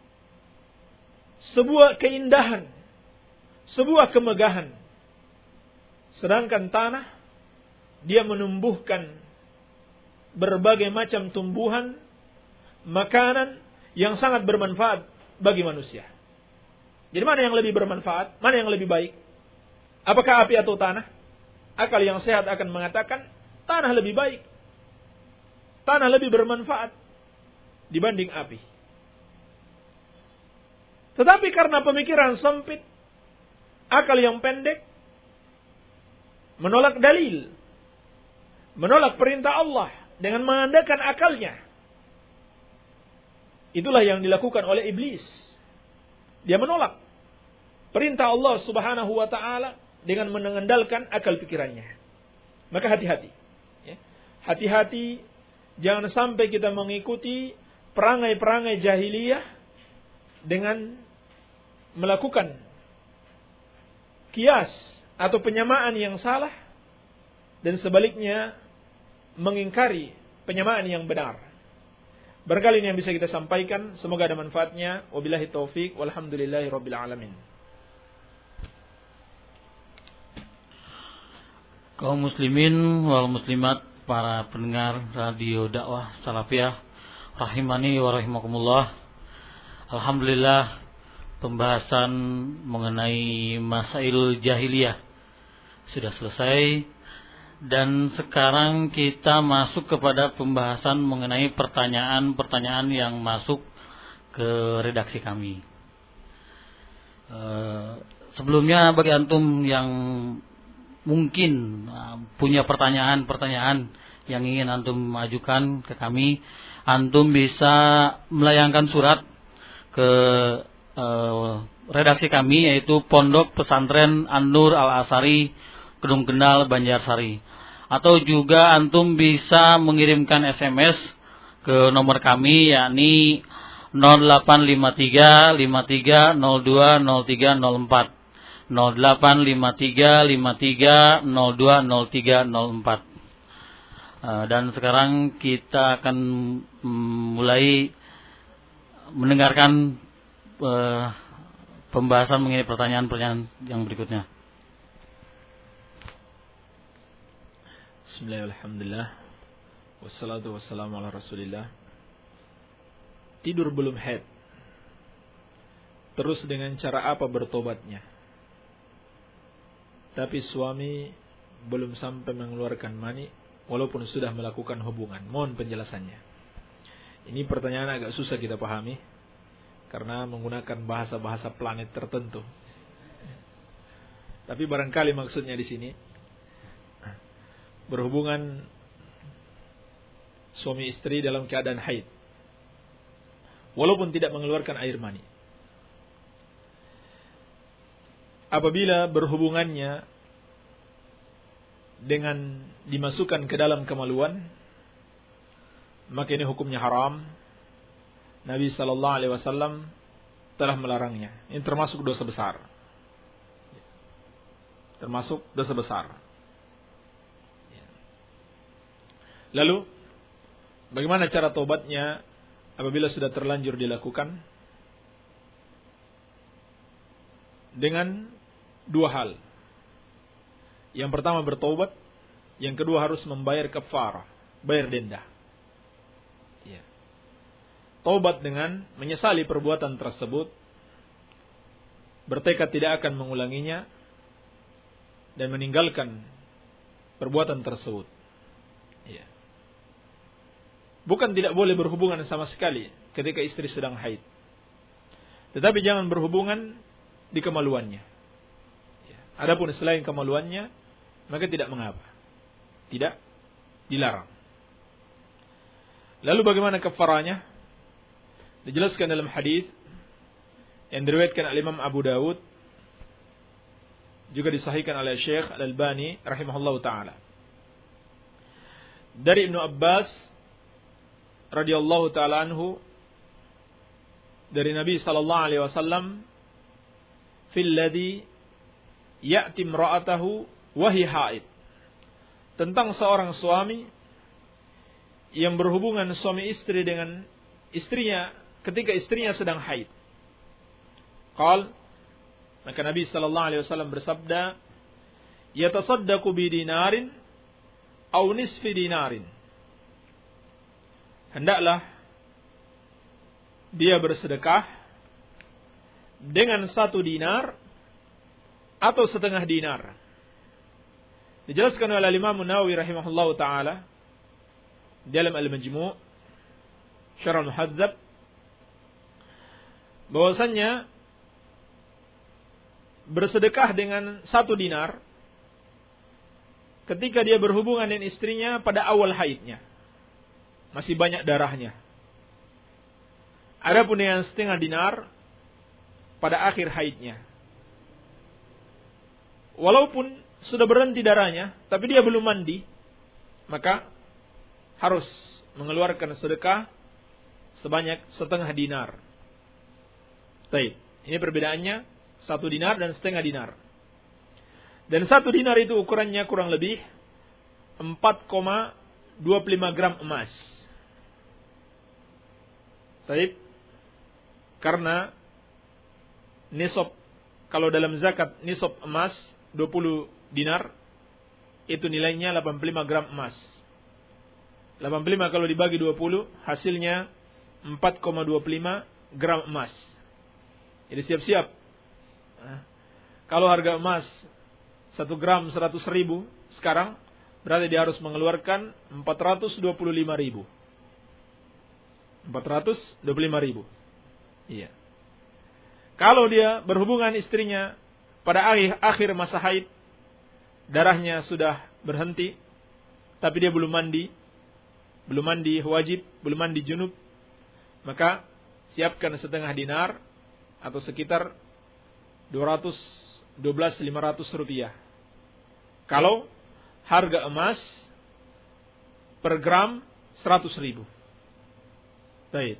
sebuah keindahan, sebuah kemegahan. Sedangkan tanah, dia menumbuhkan berbagai macam tumbuhan, makanan yang sangat bermanfaat bagi manusia. Jadi mana yang lebih bermanfaat? Mana yang lebih baik? Apakah api atau tanah? Akal yang sehat akan mengatakan tanah lebih baik. Tanah lebih bermanfaat dibanding api. Tetapi karena pemikiran sempit, akal yang pendek, menolak dalil, menolak perintah Allah dengan mengandalkan akalnya. Itulah yang dilakukan oleh iblis. Dia menolak perintah Allah Subhanahu wa taala dengan mengandalkan akal pikirannya. Maka hati-hati. Hati-hati, jangan sampai kita mengikuti perangai-perangai jahiliyah dengan melakukan kias atau penyamaan yang salah, dan sebaliknya mengingkari penyamaan yang benar. Barangkali ini yang bisa kita sampaikan, semoga ada manfaatnya. Wabillahi taufik, walhamdulillahi rabbil alamin. Kaum muslimin wal muslimat, para pendengar radio dakwah salafiyah rahimani wa rahimakumullah. Alhamdulillah, pembahasan mengenai masail jahiliyah sudah selesai, dan sekarang kita masuk kepada pembahasan mengenai pertanyaan-pertanyaan yang masuk ke redaksi kami. E, sebelumnya bagi antum yang mungkin punya pertanyaan-pertanyaan yang ingin antum ajukan ke kami, antum bisa melayangkan surat ke uh, redaksi kami, yaitu Pondok Pesantren An-Nur Al-Asari, Kedung Kendal, Banjarsari. Atau juga antum bisa mengirimkan S M S ke nomor kami, yakni nol delapan lima tiga lima tiga nol dua nol tiga nol empat, nol delapan lima tiga lima tiga nol dua nol tiga nol empat. Uh, dan sekarang kita akan mulai mendengarkan uh, pembahasan mengenai pertanyaan-pertanyaan yang berikutnya. Bismillahirrahmanirrahim. Wassalatu wassalamu ala rasulillah. Tidur belum haid, terus dengan cara apa bertobatnya? Tapi suami belum sampai mengeluarkan mani walaupun sudah melakukan hubungan. Mohon penjelasannya. Ini pertanyaan agak susah kita pahami karena menggunakan bahasa-bahasa planet tertentu. Tapi barangkali maksudnya di sini berhubungan suami istri dalam keadaan haid walaupun tidak mengeluarkan air mani. Apabila berhubungannya dengan dimasukkan ke dalam kemaluan, maka ini hukumnya haram. Nabi sallallahu alaihi wasallam telah melarangnya. Ini termasuk dosa besar. Termasuk dosa besar. Lalu, bagaimana cara tobatnya apabila sudah terlanjur dilakukan? Dengan dua hal. Yang pertama bertobat, yang kedua harus membayar kafarah, bayar denda. Ya. Tobat dengan menyesali perbuatan tersebut, bertekad tidak akan mengulanginya, dan meninggalkan perbuatan tersebut. Ya. Bukan tidak boleh berhubungan sama sekali ketika istri sedang haid, tetapi jangan berhubungan di kemaluannya. Ya. Adapun selain kemaluannya, maka tidak mengapa, tidak dilarang. Lalu bagaimana kafarahnya? Dijelaskan dalam hadis yang diriwayatkan oleh Imam Abu Dawud, juga disahihkan oleh Syekh Al-Albani rahimahullahu taala. Dari Ibnu Abbas radhiyallahu taala anhu dari Nabi sallallahu alaihi wasallam fil ladzi ya'ti imra'atahu wa hi haid, tentang seorang suami yang berhubungan suami istri dengan istrinya ketika istrinya sedang haid. Qal, maka Nabi sallallahu alaihi wasallam bersabda, yatasaddaqu bi dinarin aw nisfi dinarin, hendaklah dia bersedekah dengan satu dinar atau setengah dinar. Dijelaskan oleh Imam Nawawi rahimahullahu taala dalam Al-Majmu' Syarh Al-Muhadzab bahwasannya bersedekah dengan satu dinar ketika dia berhubungan dengan istrinya pada awal haidnya, masih banyak darahnya. Adapun dengan setengah dinar pada akhir haidnya, walaupun sudah berhenti darahnya, tapi dia belum mandi, maka harus mengeluarkan sedekah sebanyak setengah dinar. Baik, ini perbedaannya satu dinar dan setengah dinar. Dan satu dinar itu ukurannya kurang lebih empat koma dua puluh lima gram emas. Baik, karena nisab, kalau dalam zakat nisab emas dua puluh dinar, itu nilainya delapan puluh lima gram emas. delapan puluh lima kalau dibagi dua puluh, hasilnya empat koma dua puluh lima gram emas. Jadi siap-siap. Nah, kalau harga emas satu gram seratus ribu sekarang, berarti dia harus mengeluarkan empat ratus dua puluh lima ribu. empat ratus dua puluh lima ribu. Iya. Kalau dia berhubungan istrinya pada akhir, akhir masa haid, darahnya sudah berhenti, tapi dia belum mandi, belum mandi wajib, belum mandi junub, maka siapkan setengah dinar atau sekitar dua ratus dua belas ribu lima ratus rupiah. Kalau harga emas per gram seratus ribu. Baik.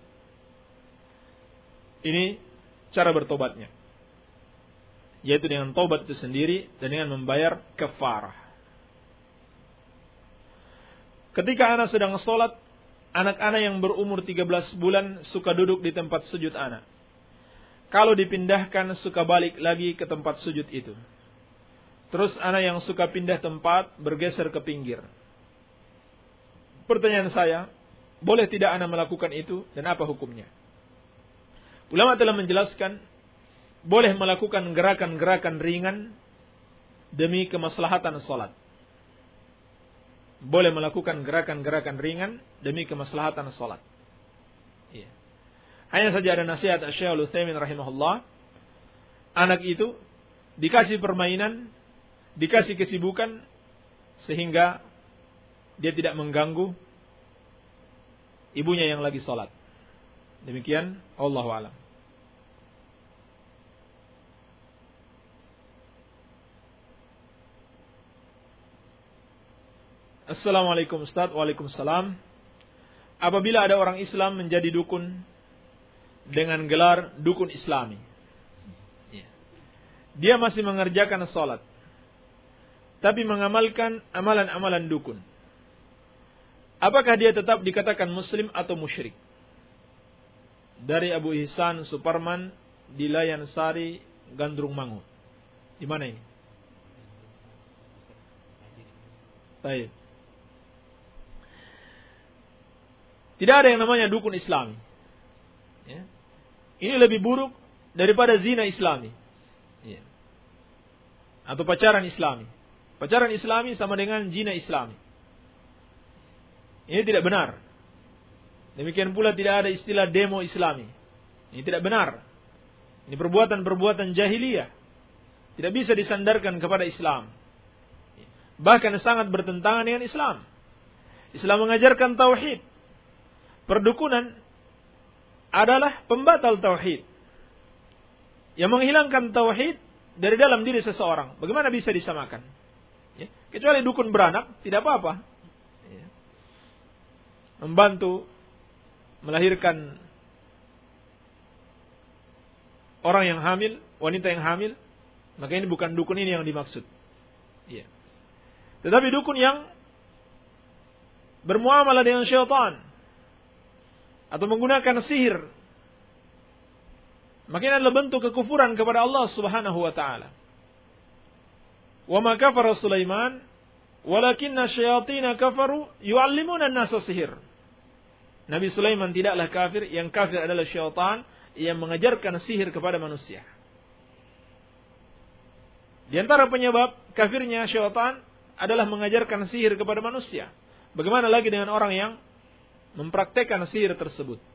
Ini cara bertobatnya, yaitu dengan tobat itu sendiri dan dengan membayar kafarah. Ketika anak sedang sholat, anak-anak yang berumur tiga belas bulan suka duduk di tempat sujud anak. Kalau dipindahkan suka balik lagi ke tempat sujud itu. Terus anak yang suka pindah tempat bergeser ke pinggir. Pertanyaan saya, boleh tidak anak melakukan itu dan apa hukumnya? Ulama telah menjelaskan, boleh melakukan gerakan-gerakan ringan demi kemaslahatan salat. Boleh melakukan gerakan-gerakan ringan demi kemaslahatan salat. Iya. Hanya saja ada nasihat Syekh Al-Utsaimin rahimahullah, anak itu dikasih permainan, dikasih kesibukan sehingga dia tidak mengganggu ibunya yang lagi salat. Demikian, Allahu a'lam. Assalamualaikum Ustaz. Waalaikumsalam. Apabila ada orang Islam menjadi dukun dengan gelar dukun Islami, dia masih mengerjakan salat, tapi mengamalkan amalan-amalan dukun, apakah dia tetap dikatakan muslim atau musyrik? Dari Abu Ihsan Suparman di Layan Sari, Gandrung Mangu. Di mana ini? Baik. Tidak ada yang namanya dukun Islami. Ya. Ini lebih buruk daripada zina Islami. Ya. Atau pacaran Islami. Pacaran Islami sama dengan zina Islami. Ini tidak benar. Demikian pula tidak ada istilah demo Islami. Ini tidak benar. Ini perbuatan-perbuatan jahiliyah. Tidak bisa disandarkan kepada Islam. Bahkan sangat bertentangan dengan Islam. Islam mengajarkan tauhid. Perdukunan adalah pembatal tauhid, yang menghilangkan tauhid dari dalam diri seseorang. Bagaimana bisa disamakan? Ya, kecuali dukun beranak, tidak apa-apa. Ya. Membantu melahirkan orang yang hamil, wanita yang hamil, maka ini bukan dukun ini yang dimaksud. Ya. Tetapi dukun yang bermuamalah dengan syaitan atau menggunakan sihir, maka ini adalah bentuk kekufuran kepada Allah Subhanahu wa taala. Wa ma kafara Sulaiman walakinna syayatin kafaru yu'allimuna an-nasa sihir. Nabi Sulaiman tidaklah kafir, yang kafir adalah syaitan yang mengajarkan sihir kepada manusia. Di antara penyebab kafirnya syaitan adalah mengajarkan sihir kepada manusia. Bagaimana lagi dengan orang yang mempraktekkan sihir tersebut?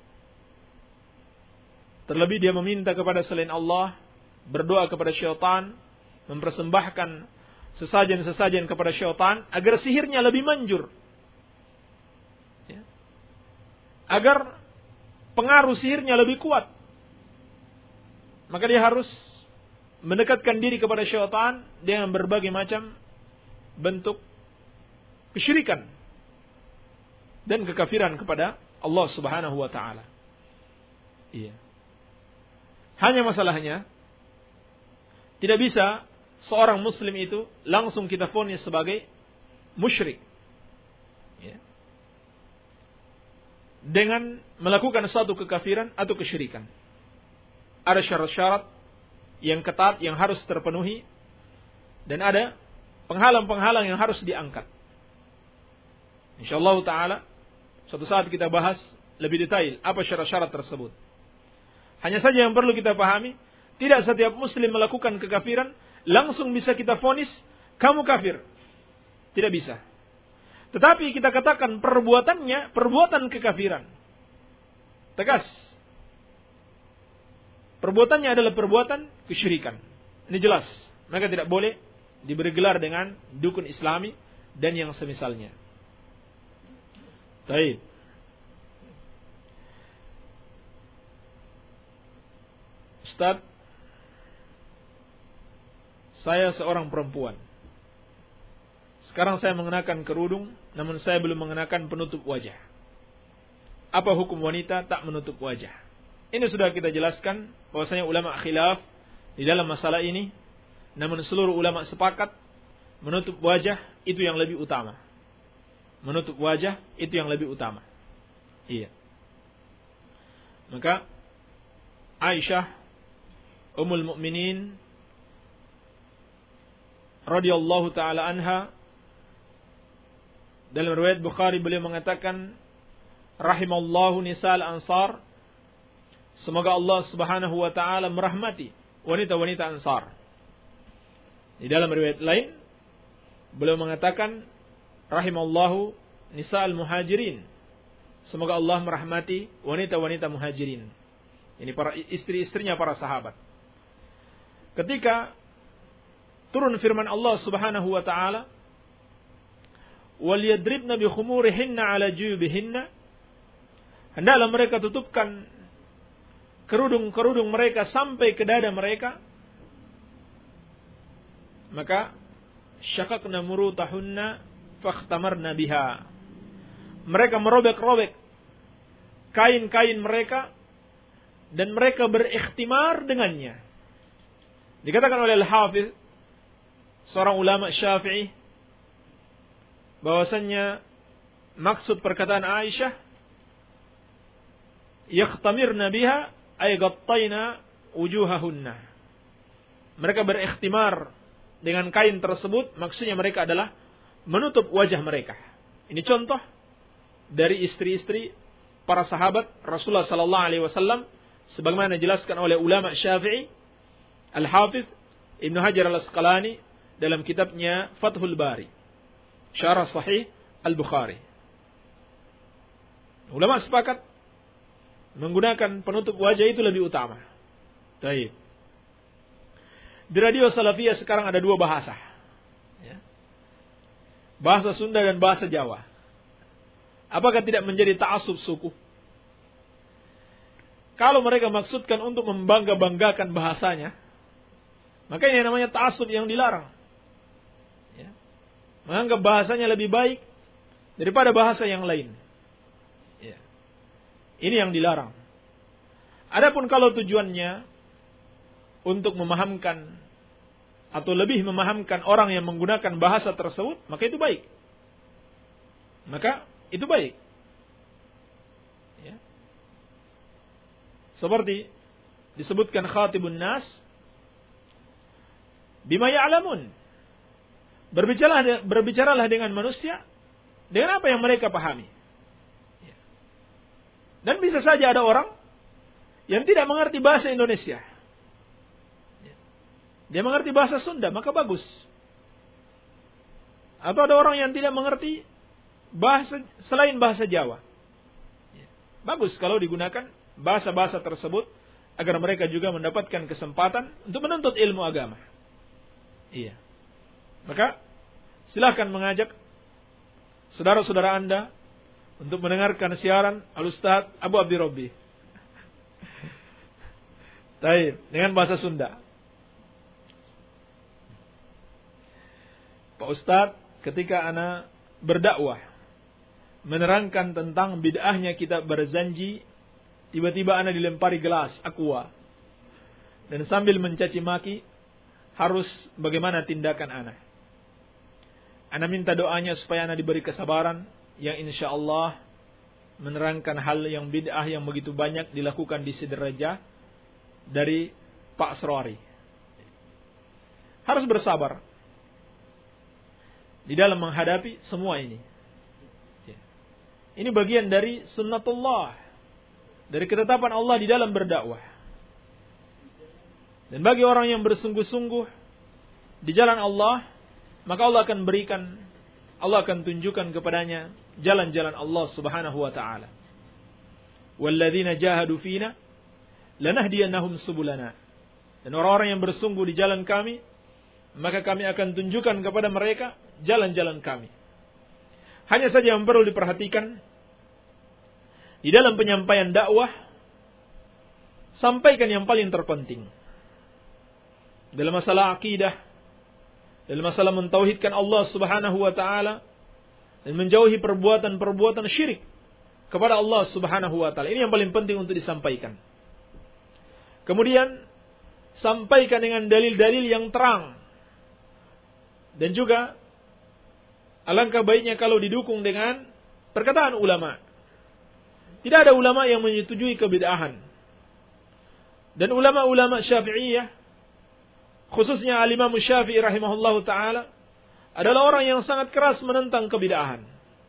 Terlebih dia meminta kepada selain Allah, berdoa kepada syaitan, mempersembahkan sesajen-sesajen kepada syaitan agar sihirnya lebih manjur, ya, agar pengaruh sihirnya lebih kuat. Maka dia harus mendekatkan diri kepada syaitan dengan berbagai macam bentuk kesyirikan dan kekafiran kepada Allah Subhanahu wa taala. Iya. Hanya masalahnya tidak bisa seorang muslim itu langsung kita vonis sebagai musyrik, ya, dengan melakukan suatu kekafiran atau kesyirikan. Ada syarat-syarat yang ketat yang harus terpenuhi, dan ada penghalang-penghalang yang harus diangkat. Insyaallah taala suatu saat kita bahas lebih detail apa syarat-syarat tersebut. Hanya saja yang perlu kita pahami, tidak setiap muslim melakukan kekafiran langsung bisa kita vonis kamu kafir. Tidak bisa. Tetapi kita katakan perbuatannya perbuatan kekafiran. Tegas. Perbuatannya adalah perbuatan kesyirikan. Ini jelas. Maka tidak boleh diberi gelar dengan dukun Islami dan yang semisalnya. Baik. Ustaz, saya seorang perempuan. Sekarang saya mengenakan kerudung, namun saya belum mengenakan penutup wajah. Apa hukum wanita tak menutup wajah? Ini sudah kita jelaskan bahwasanya ulama khilaf di dalam masalah ini, namun seluruh ulama sepakat menutup wajah itu yang lebih utama. Menutup wajah itu yang lebih utama. Iya. Maka Aisyah Ummul Mukminin radhiyallahu taala anha, dalam riwayat Bukhari beliau mengatakan, rahimallahu nisal ansar, semoga Allah Subhanahu wa taala merahmati wanita-wanita Ansar. Di dalam riwayat lain beliau mengatakan, rahimallahu nisal muhajirin, semoga Allah merahmati wanita-wanita muhajirin. Ini para istri-istrinya para sahabat. Ketika turun firman Allah Subhanahu wa taala, wal yadribna bi khumurihinna ala jubihinna, hendaklah mereka tutupkan kerudung-kerudung mereka sampai ke dada mereka. Maka syaqaqna murutahunna fakhtamarna biha, mereka merobek-robek kain-kain mereka dan mereka berikhtimar dengannya. Dikatakan oleh Al-Hafidh, seorang ulama Syafi'i, bahwasannya maksud perkataan Aisyah, yakhtamirna biha ay ghattayna wujuhahunna, mereka berikhtimar dengan kain tersebut, maksudnya mereka adalah menutup wajah mereka. Ini contoh dari istri-istri para sahabat Rasulullah sallallahu alaihi wasallam, sebagaimana dijelaskan oleh ulama Syafi'i. Al-Hafidh Ibnu Hajar Al-Asqalani dalam kitabnya Fathul Bari, Syarah Sahih Al-Bukhari. Ulama sepakat menggunakan penutup wajah itu lebih utama. Baik. Di radio Salafiyah sekarang ada dua bahasa, ya. Bahasa Sunda dan bahasa Jawa. Apakah tidak menjadi ta'assub suku? Kalau mereka maksudkan untuk membangga-banggakan bahasanya, maka ini namanya ta'assub yang dilarang, ya. Menganggap bahasanya lebih baik daripada bahasa yang lain, ya. Ini yang dilarang. Adapun kalau tujuannya untuk memahamkan atau lebih memahamkan orang yang menggunakan bahasa tersebut, maka itu baik. Maka itu baik. Ya. Seperti disebutkan khatibun nas bima ya'lamun. Berbicaralah, berbicaralah dengan manusia dengan apa yang mereka pahami. Ya. Dan bisa saja ada orang yang tidak mengerti bahasa Indonesia. Ya. Dia mengerti bahasa Sunda, maka bagus. Atau ada orang yang tidak mengerti bahasa selain bahasa Jawa. Ya. Bagus kalau digunakan bahasa-bahasa tersebut agar mereka juga mendapatkan kesempatan untuk menuntut ilmu agama. Iya. Maka silakan mengajak saudara-saudara Anda untuk mendengarkan siaran Al-Ustaz Abu Abdi Robbi. Baik, dengan bahasa Sunda. Pak Ustaz, ketika ana berdakwah menerangkan tentang bid'ahnya kitab Barzanji, tiba-tiba ana dilempari gelas aqua. Dan sambil mencaci maki, harus bagaimana tindakan ana? Ana minta doanya supaya ana diberi kesabaran yang insya Allah menerangkan hal yang bid'ah yang begitu banyak dilakukan di Sidrajah dari Pak Srori. Harus bersabar di dalam menghadapi semua ini. Ini bagian dari sunnatullah, dari ketetapan Allah di dalam berdakwah. Dan bagi orang yang bersungguh-sungguh di jalan Allah, maka Allah akan berikan, Allah akan tunjukkan kepadanya jalan-jalan Allah Subhanahu wa taala. Walladzina jahadu fina lanahdiyannahum subulana. Dan orang-orang yang bersungguh di jalan kami, maka kami akan tunjukkan kepada mereka jalan-jalan kami. Hanya saja yang perlu diperhatikan di dalam penyampaian dakwah, sampaikan yang paling terpenting. Dalam masalah akidah, dalam masalah mentauhidkan Allah Subhanahu wa taala dan menjauhi perbuatan-perbuatan syirik kepada Allah Subhanahu wa taala. Ini yang paling penting untuk disampaikan. Kemudian sampaikan dengan dalil-dalil yang terang. Dan juga alangkah baiknya kalau didukung dengan perkataan ulama. Tidak ada ulama yang menyetujui kebid'ahan. Dan ulama-ulama Syafi'iyah, khususnya Al-Imam Syafi'i rahimahullahu ta'ala, adalah orang yang sangat keras menentang kebid'ahan.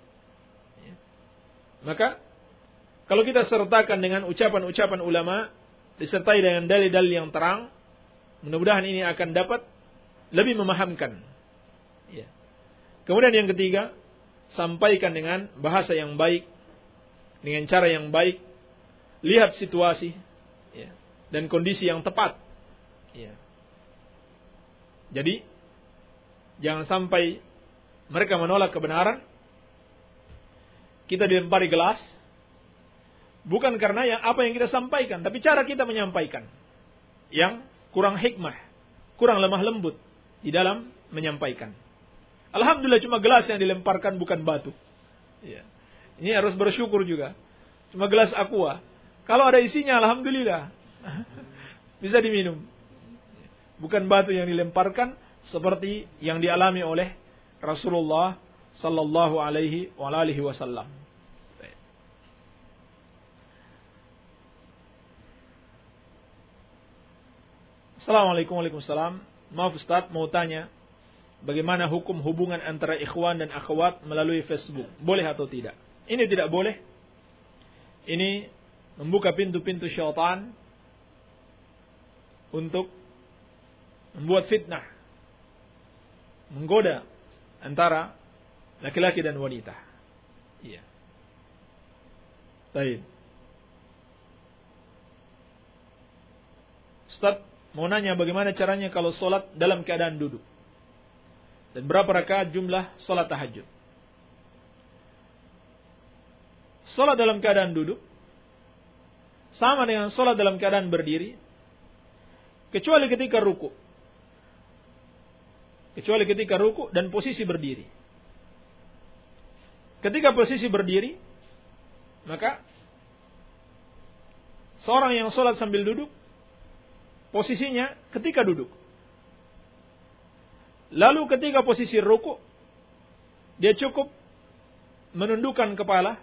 Maka, kalau kita sertakan dengan ucapan-ucapan ulama, disertai dengan dalil-dalil yang terang, mudah-mudahan ini akan dapat lebih memahamkan. Ya. Kemudian yang ketiga, sampaikan dengan bahasa yang baik, dengan cara yang baik, lihat situasi ya, dan kondisi yang tepat. Ya. Jadi, jangan sampai mereka menolak kebenaran, kita dilempari gelas, bukan karena yang apa yang kita sampaikan, tapi cara kita menyampaikan yang kurang hikmah, kurang lemah lembut di dalam menyampaikan. Alhamdulillah cuma gelas yang dilemparkan, bukan batu. Ya. Ini harus bersyukur juga. Cuma gelas aqua. Kalau ada isinya, alhamdulillah. Bisa diminum. Bukan batu yang dilemparkan seperti yang dialami oleh Rasulullah sallallahu alaihi wa alihi wasallam. Assalamualaikum warahmatullahi wabarakatuh. Maaf Ustaz, mau tanya, bagaimana hukum hubungan antara ikhwan dan akhwat melalui Facebook? Boleh atau tidak? Ini tidak boleh. Ini membuka pintu-pintu syaitan untuk membuat fitnah, menggoda antara laki-laki dan wanita. Iya. Baik. Ustaz, mau nanya bagaimana caranya kalau sholat dalam keadaan duduk? Dan berapa rakaat jumlah sholat tahajud? Sholat dalam keadaan duduk sama dengan sholat dalam keadaan berdiri, kecuali ketika ruku. Kecuali ketika ruku dan posisi berdiri. Ketika posisi berdiri, maka seorang yang sholat sambil duduk, posisinya ketika duduk. Lalu ketika posisi ruku, dia cukup menundukkan kepala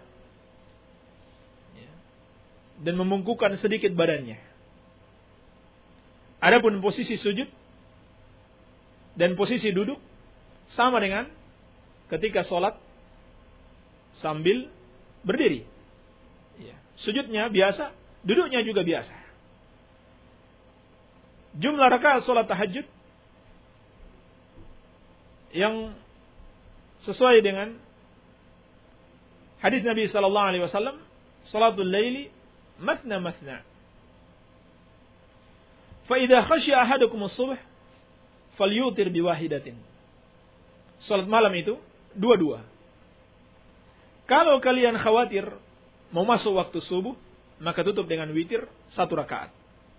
dan membungkukkan sedikit badannya. Adapun posisi sujud dan posisi duduk sama dengan ketika sholat sambil berdiri. Sujudnya biasa, duduknya juga biasa. Jumlah rakaat sholat tahajud yang sesuai dengan hadis Nabi sallallahu alaihi wasallam, salatul laili masna masna. Fa idza khashiya ahadukum as-subh falyutir biwahidatin. Salat malam itu dua-dua. Kalau kalian khawatir mau masuk waktu subuh, maka tutup dengan witir satu rakaat.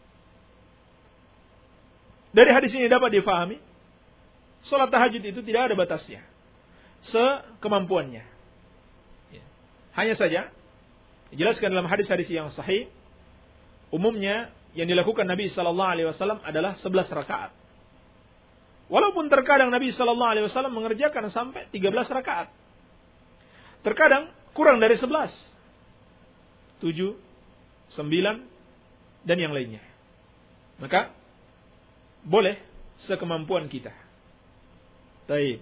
Dari hadis ini dapat difahami, salat tahajud itu tidak ada batasnya, sekemampuannya. Hanya saja dijelaskan dalam hadis-hadis yang sahih, umumnya yang dilakukan Nabi sallallahu alaihi wasallam adalah sebelas rakaat. Walaupun terkadang Nabi sallallahu alaihi wasallam mengerjakan sampai tiga belas rakaat. Terkadang kurang dari sebelas. tujuh, sembilan, dan yang lainnya. Maka boleh sekemampuan kita. Baik.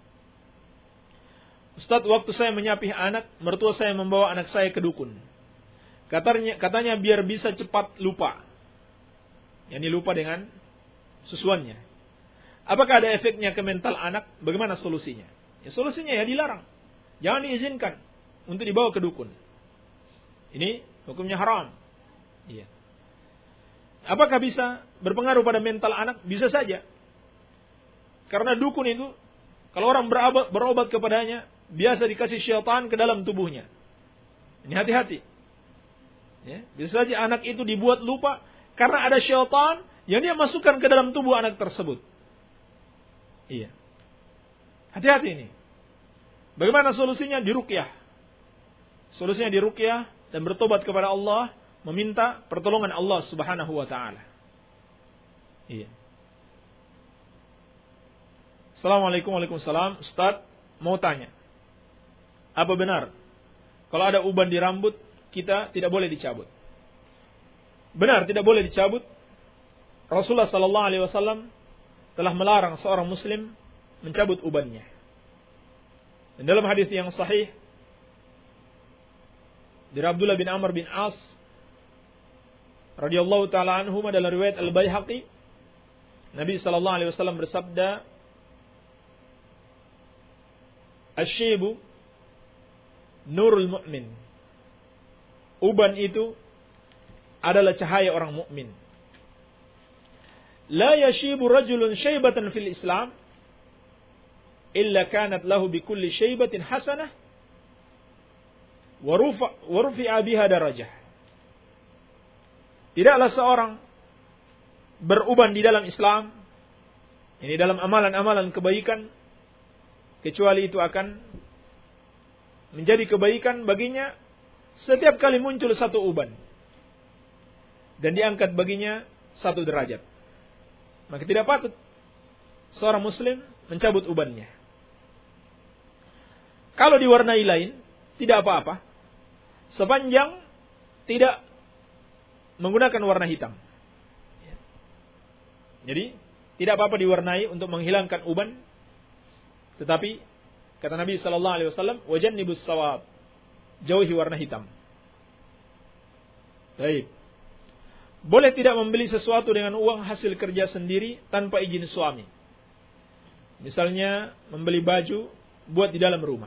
Ustaz, waktu saya menyapih anak, mertua saya membawa anak saya ke dukun. Katanya, katanya biar bisa cepat lupa. Yani lupa dengan susuannya. Apakah ada efeknya ke mental anak? Bagaimana solusinya? Ya, solusinya ya dilarang. Jangan diizinkan untuk dibawa ke dukun. Ini hukumnya haram. Iya. Apakah bisa berpengaruh pada mental anak? Bisa saja. Karena dukun itu, kalau orang berobat, berobat kepadanya, biasa dikasih syaitan ke dalam tubuhnya. Ini hati-hati. Ya, bisa saja anak itu dibuat lupa karena ada syaitan yang dia masukkan ke dalam tubuh anak tersebut. Iya. Hati-hati ini. Bagaimana solusinya? Diruqyah. Solusinya diruqyah dan bertobat kepada Allah, meminta pertolongan Allah Subhanahu wa taala. Iya. Assalamualaikum warahmatullahi wabarakatuh. Ustaz, mau tanya. Apa benar kalau ada uban di rambut kita tidak boleh dicabut? Benar, tidak boleh dicabut. Rasulullah sallallahu alaihi wasallam telah melarang seorang muslim mencabut ubannya. Dan dalam hadis yang sahih dari Abdullah bin Amr bin As radhiyallahu taala anhu dalam riwayat Al-Baihaqi, Nabi sallallahu alaihi wasallam bersabda, "Asy-syaibu nurul mu'min." Uban itu adalah cahaya orang mukmin. La yashibu rajulun syaibatan fil Islam illa kanat lahu bi kulli syaibatin hasanah wa rufi'a biha darajah. Tidaklah seorang beruban di dalam Islam, ini dalam amalan-amalan kebaikan, kecuali itu akan menjadi kebaikan baginya setiap kali muncul satu uban, dan diangkat baginya satu derajat. Maka tidak patut seorang muslim mencabut ubannya. Kalau diwarnai lain, tidak apa-apa, sepanjang tidak menggunakan warna hitam. Jadi tidak apa-apa diwarnai untuk menghilangkan uban, tetapi kata Nabi sallallahu alaihi wasallam, wajannibus sawab, jauhi warna hitam. Baik. Boleh tidak membeli sesuatu dengan uang hasil kerja sendiri tanpa izin suami? Misalnya membeli baju buat di dalam rumah.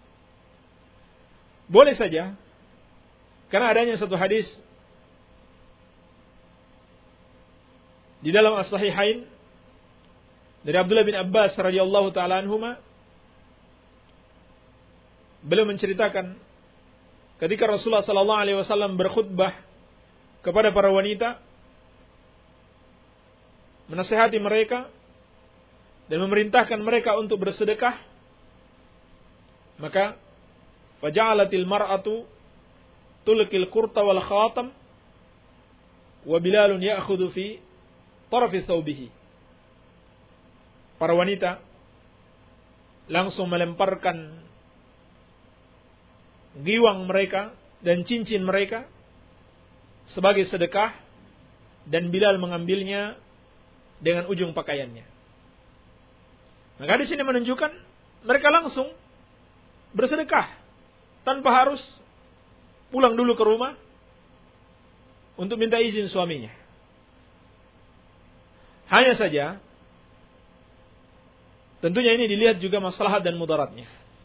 Boleh saja, karena adanya satu hadis di dalam As-Sahihain dari Abdullah bin Abbas radhiyallahu taala anhuma. Beliau menceritakan ketika Rasulullah sallallahu alaihi wasallam berkhutbah kepada para wanita, menasihati mereka dan memerintahkan mereka untuk bersedekah, maka faja'alatil mar'atu tulqil qurta wal khatam wa Bilalun ya'khudhu fi tarafi thawbihi. Para wanita langsung melemparkan giwang mereka dan cincin mereka sebagai sedekah, dan Bilal mengambilnya dengan ujung pakaiannya. Maka di sini menunjukkan mereka langsung bersedekah tanpa harus pulang dulu ke rumah untuk minta izin suaminya. Hanya saja tentunya ini dilihat juga maslahat dan mudaratnya.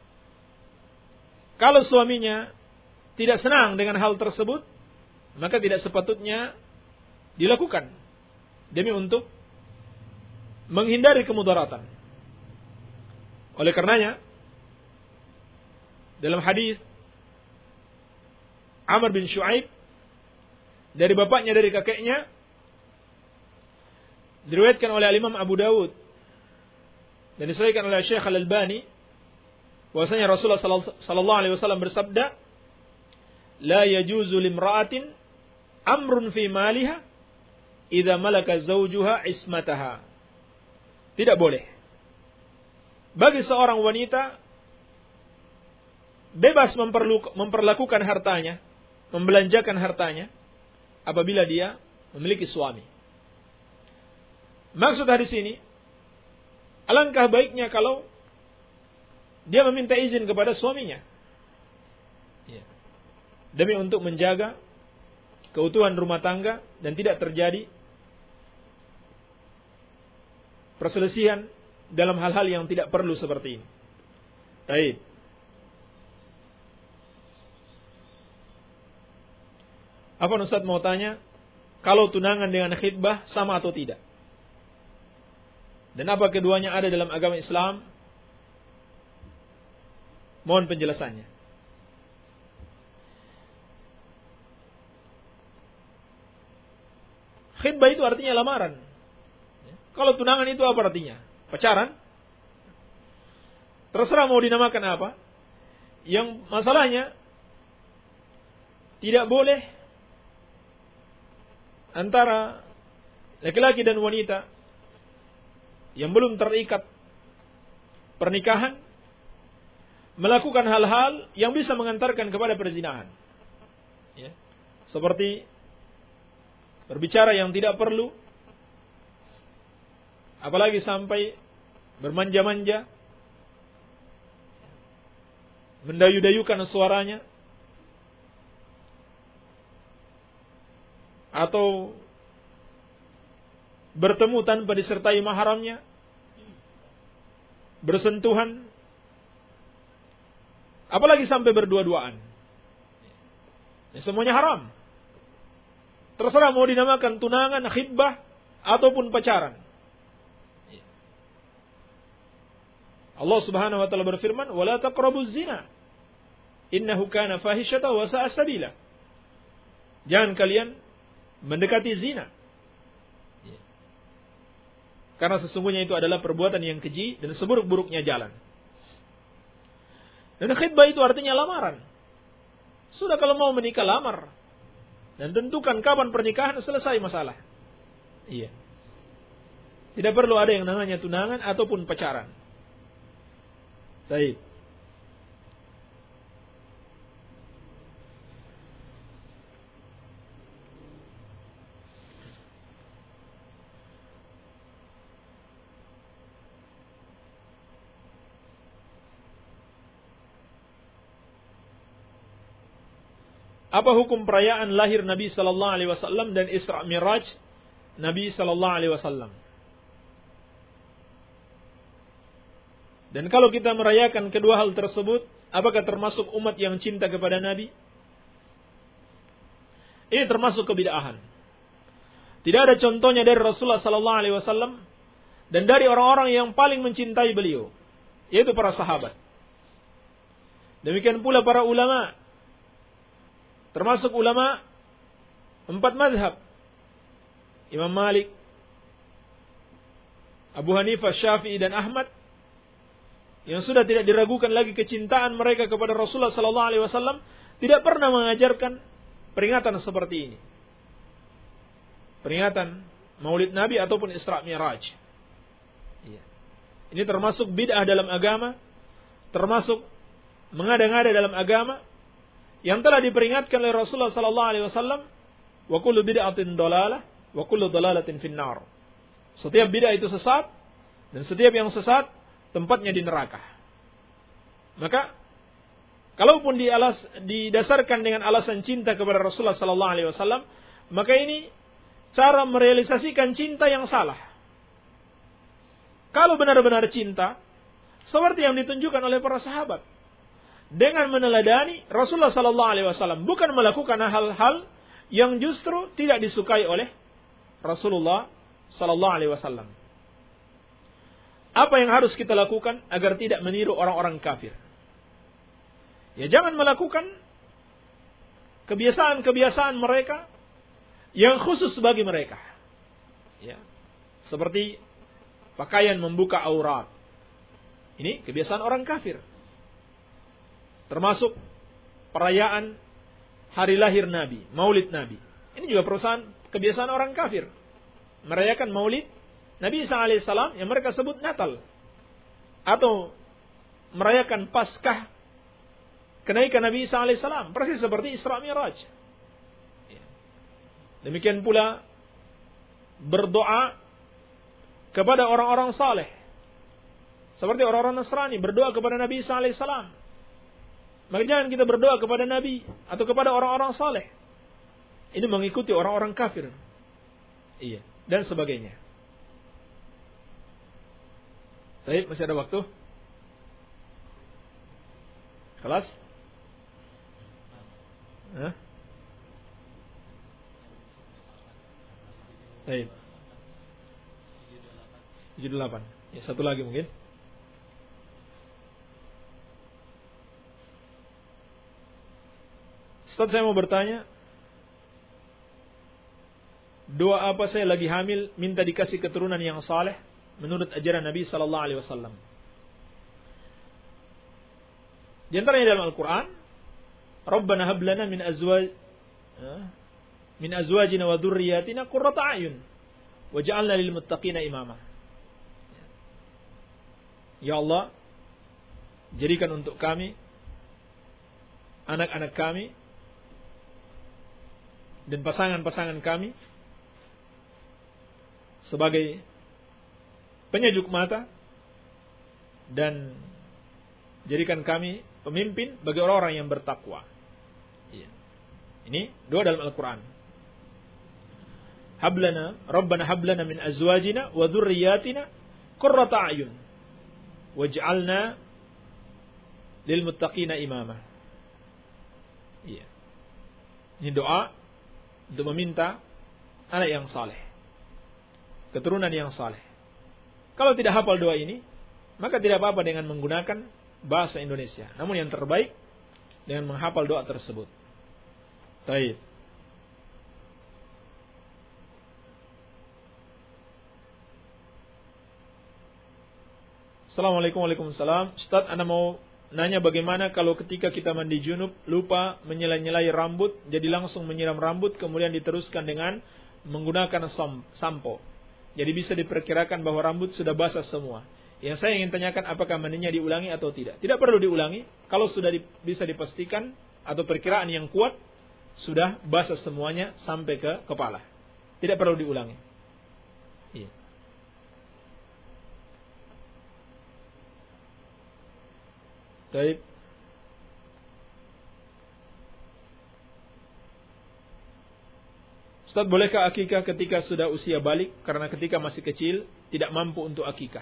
Kalau suaminya tidak senang dengan hal tersebut, maka tidak sepatutnya dilakukan demi untuk menghindari kemudaratan. Oleh karenanya, dalam hadis Amr bin Shu'aib dari bapaknya dari kakeknya, diriwayatkan oleh Imam Abu Dawud dan disahihkan oleh Syekh Al-Albani, bahwasanya Rasulullah sallallahu alaihi wasallam bersabda, "La yajuzu limra'atin amrun fi maliha idza malaka zawjuha ismataha." Tidak boleh bagi seorang wanita bebas memperlakukan hartanya, membelanjakan hartanya apabila dia memiliki suami. Maksud hadis ini, alangkah baiknya kalau dia meminta izin kepada suaminya, ya, demi untuk menjaga keutuhan rumah tangga dan tidak terjadi perselisihan dalam hal-hal yang tidak perlu seperti ini. Baik. Apa Ustaz mau tanya, kalau tunangan dengan khitbah sama atau tidak? Dan apa keduanya ada dalam agama Islam? Mohon penjelasannya. Khitbah itu artinya lamaran. Kalau tunangan itu apa artinya? Pacaran? Terserah mau dinamakan apa. Yang masalahnya, tidak boleh antara laki-laki dan wanita yang belum terikat pernikahan melakukan hal-hal yang bisa mengantarkan kepada perzinahan, ya. Seperti berbicara yang tidak perlu, apalagi sampai bermanja-manja, mendayu-dayukan suaranya, atau bertemu tanpa disertai mahramnya, bersentuhan, apalagi sampai berdua-duaan. Ini semuanya haram. Terserah mau dinamakan tunangan, khitbah, ataupun pacaran. Allah Subhanahu wa taala berfirman, "Wala taqrabuz zina, innahu kana fahisyatan wa sa'a sabila." Jangan kalian mendekati zina, karena sesungguhnya itu adalah perbuatan yang keji dan seburuk-buruknya jalan. Dan khitbah itu artinya lamaran. Sudah, kalau mau menikah, lamar. Dan tentukan kapan pernikahan, selesai masalah. Iya. Tidak perlu ada yang namanya tunangan ataupun pacaran. Baik. Apa hukum perayaan lahir Nabi sallallahu alaihi wasallam dan Isra Miraj Nabi sallallahu alaihi wasallam? Dan kalau kita merayakan kedua hal tersebut, apakah termasuk umat yang cinta kepada Nabi? Ini termasuk kebid'ahan. Tidak ada contohnya dari Rasulullah sallallahu alaihi wasallam dan dari orang-orang yang paling mencintai beliau, yaitu para sahabat. Demikian pula para ulama, termasuk ulama empat mazhab, Imam Malik, Abu Hanifah, Syafi'i dan Ahmad, yang sudah tidak diragukan lagi kecintaan mereka kepada Rasulullah sallallahu alaihi wasallam, tidak pernah mengajarkan peringatan seperti ini. peringatan Maulid Nabi ataupun Isra Mi'raj. Iya. Ini termasuk bid'ah dalam agama, termasuk mengada-ngada dalam agama yang telah diperingatkan oleh Rasulullah sallallahu alaihi wasallam, wa kullu bid'atin dhalalah wa kullu dhalalatin finnar. Setiap bid'ah itu sesat dan setiap yang sesat tempatnya di neraka. Maka kalaupun di alas, didasarkan dengan alasan cinta kepada Rasulullah sallallahu alaihi wasallam, maka ini cara merealisasikan cinta yang salah. Kalau benar-benar cinta, seperti yang ditunjukkan oleh para sahabat, dengan meneladani Rasulullah sallallahu alaihi wasallam, bukan melakukan hal-hal yang justru tidak disukai oleh Rasulullah sallallahu alaihi wasallam. Apa yang harus kita lakukan agar tidak meniru orang-orang kafir? Ya, jangan melakukan kebiasaan-kebiasaan mereka yang khusus bagi mereka. Ya. Seperti pakaian membuka aurat. Ini kebiasaan orang kafir. Termasuk perayaan hari lahir Nabi, Maulid Nabi. Ini juga perusahaan kebiasaan orang kafir. Merayakan Maulid Nabi Isa alaihissalam yang mereka sebut Natal. Atau merayakan Paskah kenaikan Nabi Isa alaihissalam. Persis seperti Isra Mi'raj. Demikian pula berdoa kepada orang-orang saleh. Seperti orang-orang Nasrani berdoa kepada Nabi Isa alaihissalam. Maka jangan kita berdoa kepada Nabi atau kepada orang-orang saleh. Ini mengikuti orang-orang kafir. Iya, dan sebagainya. Baik, masih ada waktu? Kelas? Hah? Baik. tujuh puluh delapan. Ya, satu lagi mungkin. Ustaz, saya mau bertanya, doa apa saya lagi hamil minta dikasih keturunan yang saleh menurut ajaran Nabi sallallahu alaihi wasallam? Di antaranya dalam Al-Qur'an, Rabbana hab lana min azwaj min azwajina wa dzurriyyatina qurrata a'yun waj'alna lil muttaqina imama. Ya Allah, jadikan untuk kami anak-anak kami dan pasangan-pasangan kami sebagai penyejuk mata, dan jadikan kami pemimpin bagi orang-orang yang bertakwa. Iya. Ini doa dalam Al-Quran. Hablana, Rabbana hablana min azwajina wa dzurriyyatina qurrata a'yun waj'alna lil muttaqina imama. Iya. Ini doa untuk meminta anak yang saleh, keturunan yang saleh. Kalau tidak hafal doa ini, maka tidak apa-apa dengan menggunakan bahasa Indonesia. Namun yang terbaik dengan menghafal doa tersebut. Baik. Assalamualaikum warahmatullahi wabarakatuh. Ustaz, Anda mau nanya bagaimana kalau ketika kita mandi junub lupa menyelai-nyelai rambut, jadi langsung menyiram rambut kemudian diteruskan dengan menggunakan sampo. Jadi bisa diperkirakan bahwa rambut sudah basah semua. Yang saya ingin tanyakan, apakah mandinya diulangi atau tidak? Tidak perlu diulangi. Kalau sudah di, bisa dipastikan atau perkiraan yang kuat sudah basah semuanya sampai ke kepala, tidak perlu diulangi. Iya. Baik. Ustaz, bolehkah akikah ketika sudah usia balik? Karena ketika masih kecil tidak mampu untuk akikah.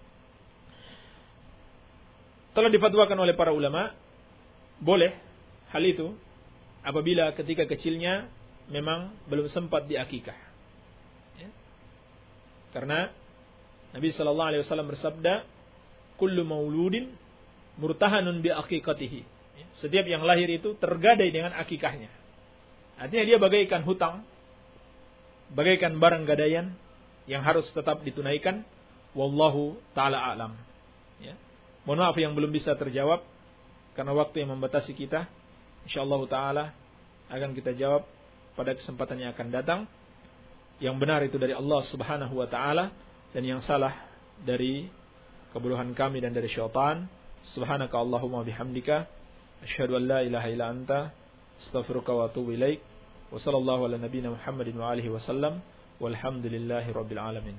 Telah difatwakan oleh para ulama, boleh hal itu apabila ketika kecilnya memang belum sempat diakikah. Ya. Karena Nabi sallallahu alaihi wasallam bersabda, "Kullu mauludin murtahanun bi aqiqatihi." Setiap yang lahir itu tergadai dengan akikahnya. Artinya dia bagaikan hutang, bagaikan barang gadaian yang harus tetap ditunaikan. Wallahu ta'ala a'lam. Ya. Mohon maaf yang belum bisa terjawab karena waktu yang membatasi kita. Insyaallah ta'ala akan kita jawab pada kesempatan yang akan datang. yang benar itu dari Allah Subhanahu wa taala dan yang salah dari kebodohan kami dan dari syaitan. Subhanaka Allahumma bihamdika asyhadu an la ilaha illa anta astaghfiruka wa atubu ilaik. Wa sallallahu ala nabiyyina Muhammadin wa alihi wasallam. Walhamdulillahi rabbil alamin.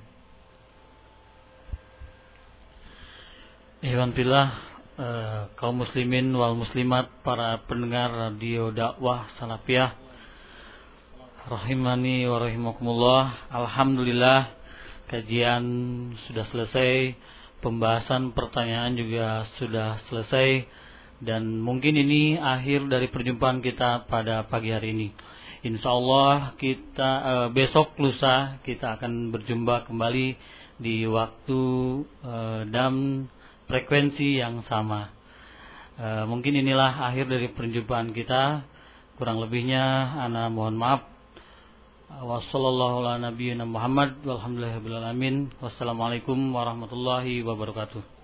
Ikhwan fillah, eh, kaum muslimin wal muslimat, para pendengar radio dakwah Salafiyah rahimani wa rahimakumullah. Alhamdulillah kajian sudah selesai, pembahasan pertanyaan juga sudah selesai, dan mungkin ini akhir dari perjumpaan kita pada pagi hari ini. Insyaallah kita eh, besok lusa kita akan berjumpa kembali di waktu eh, dan frekuensi yang sama. Eh, mungkin inilah akhir dari perjumpaan kita. Kurang lebihnya ana mohon maaf. Wassallallahu ala nabiyyina Muhammad walhamdulillahi rabbil alamin. Wassalamualaikum warahmatullahi wabarakatuh.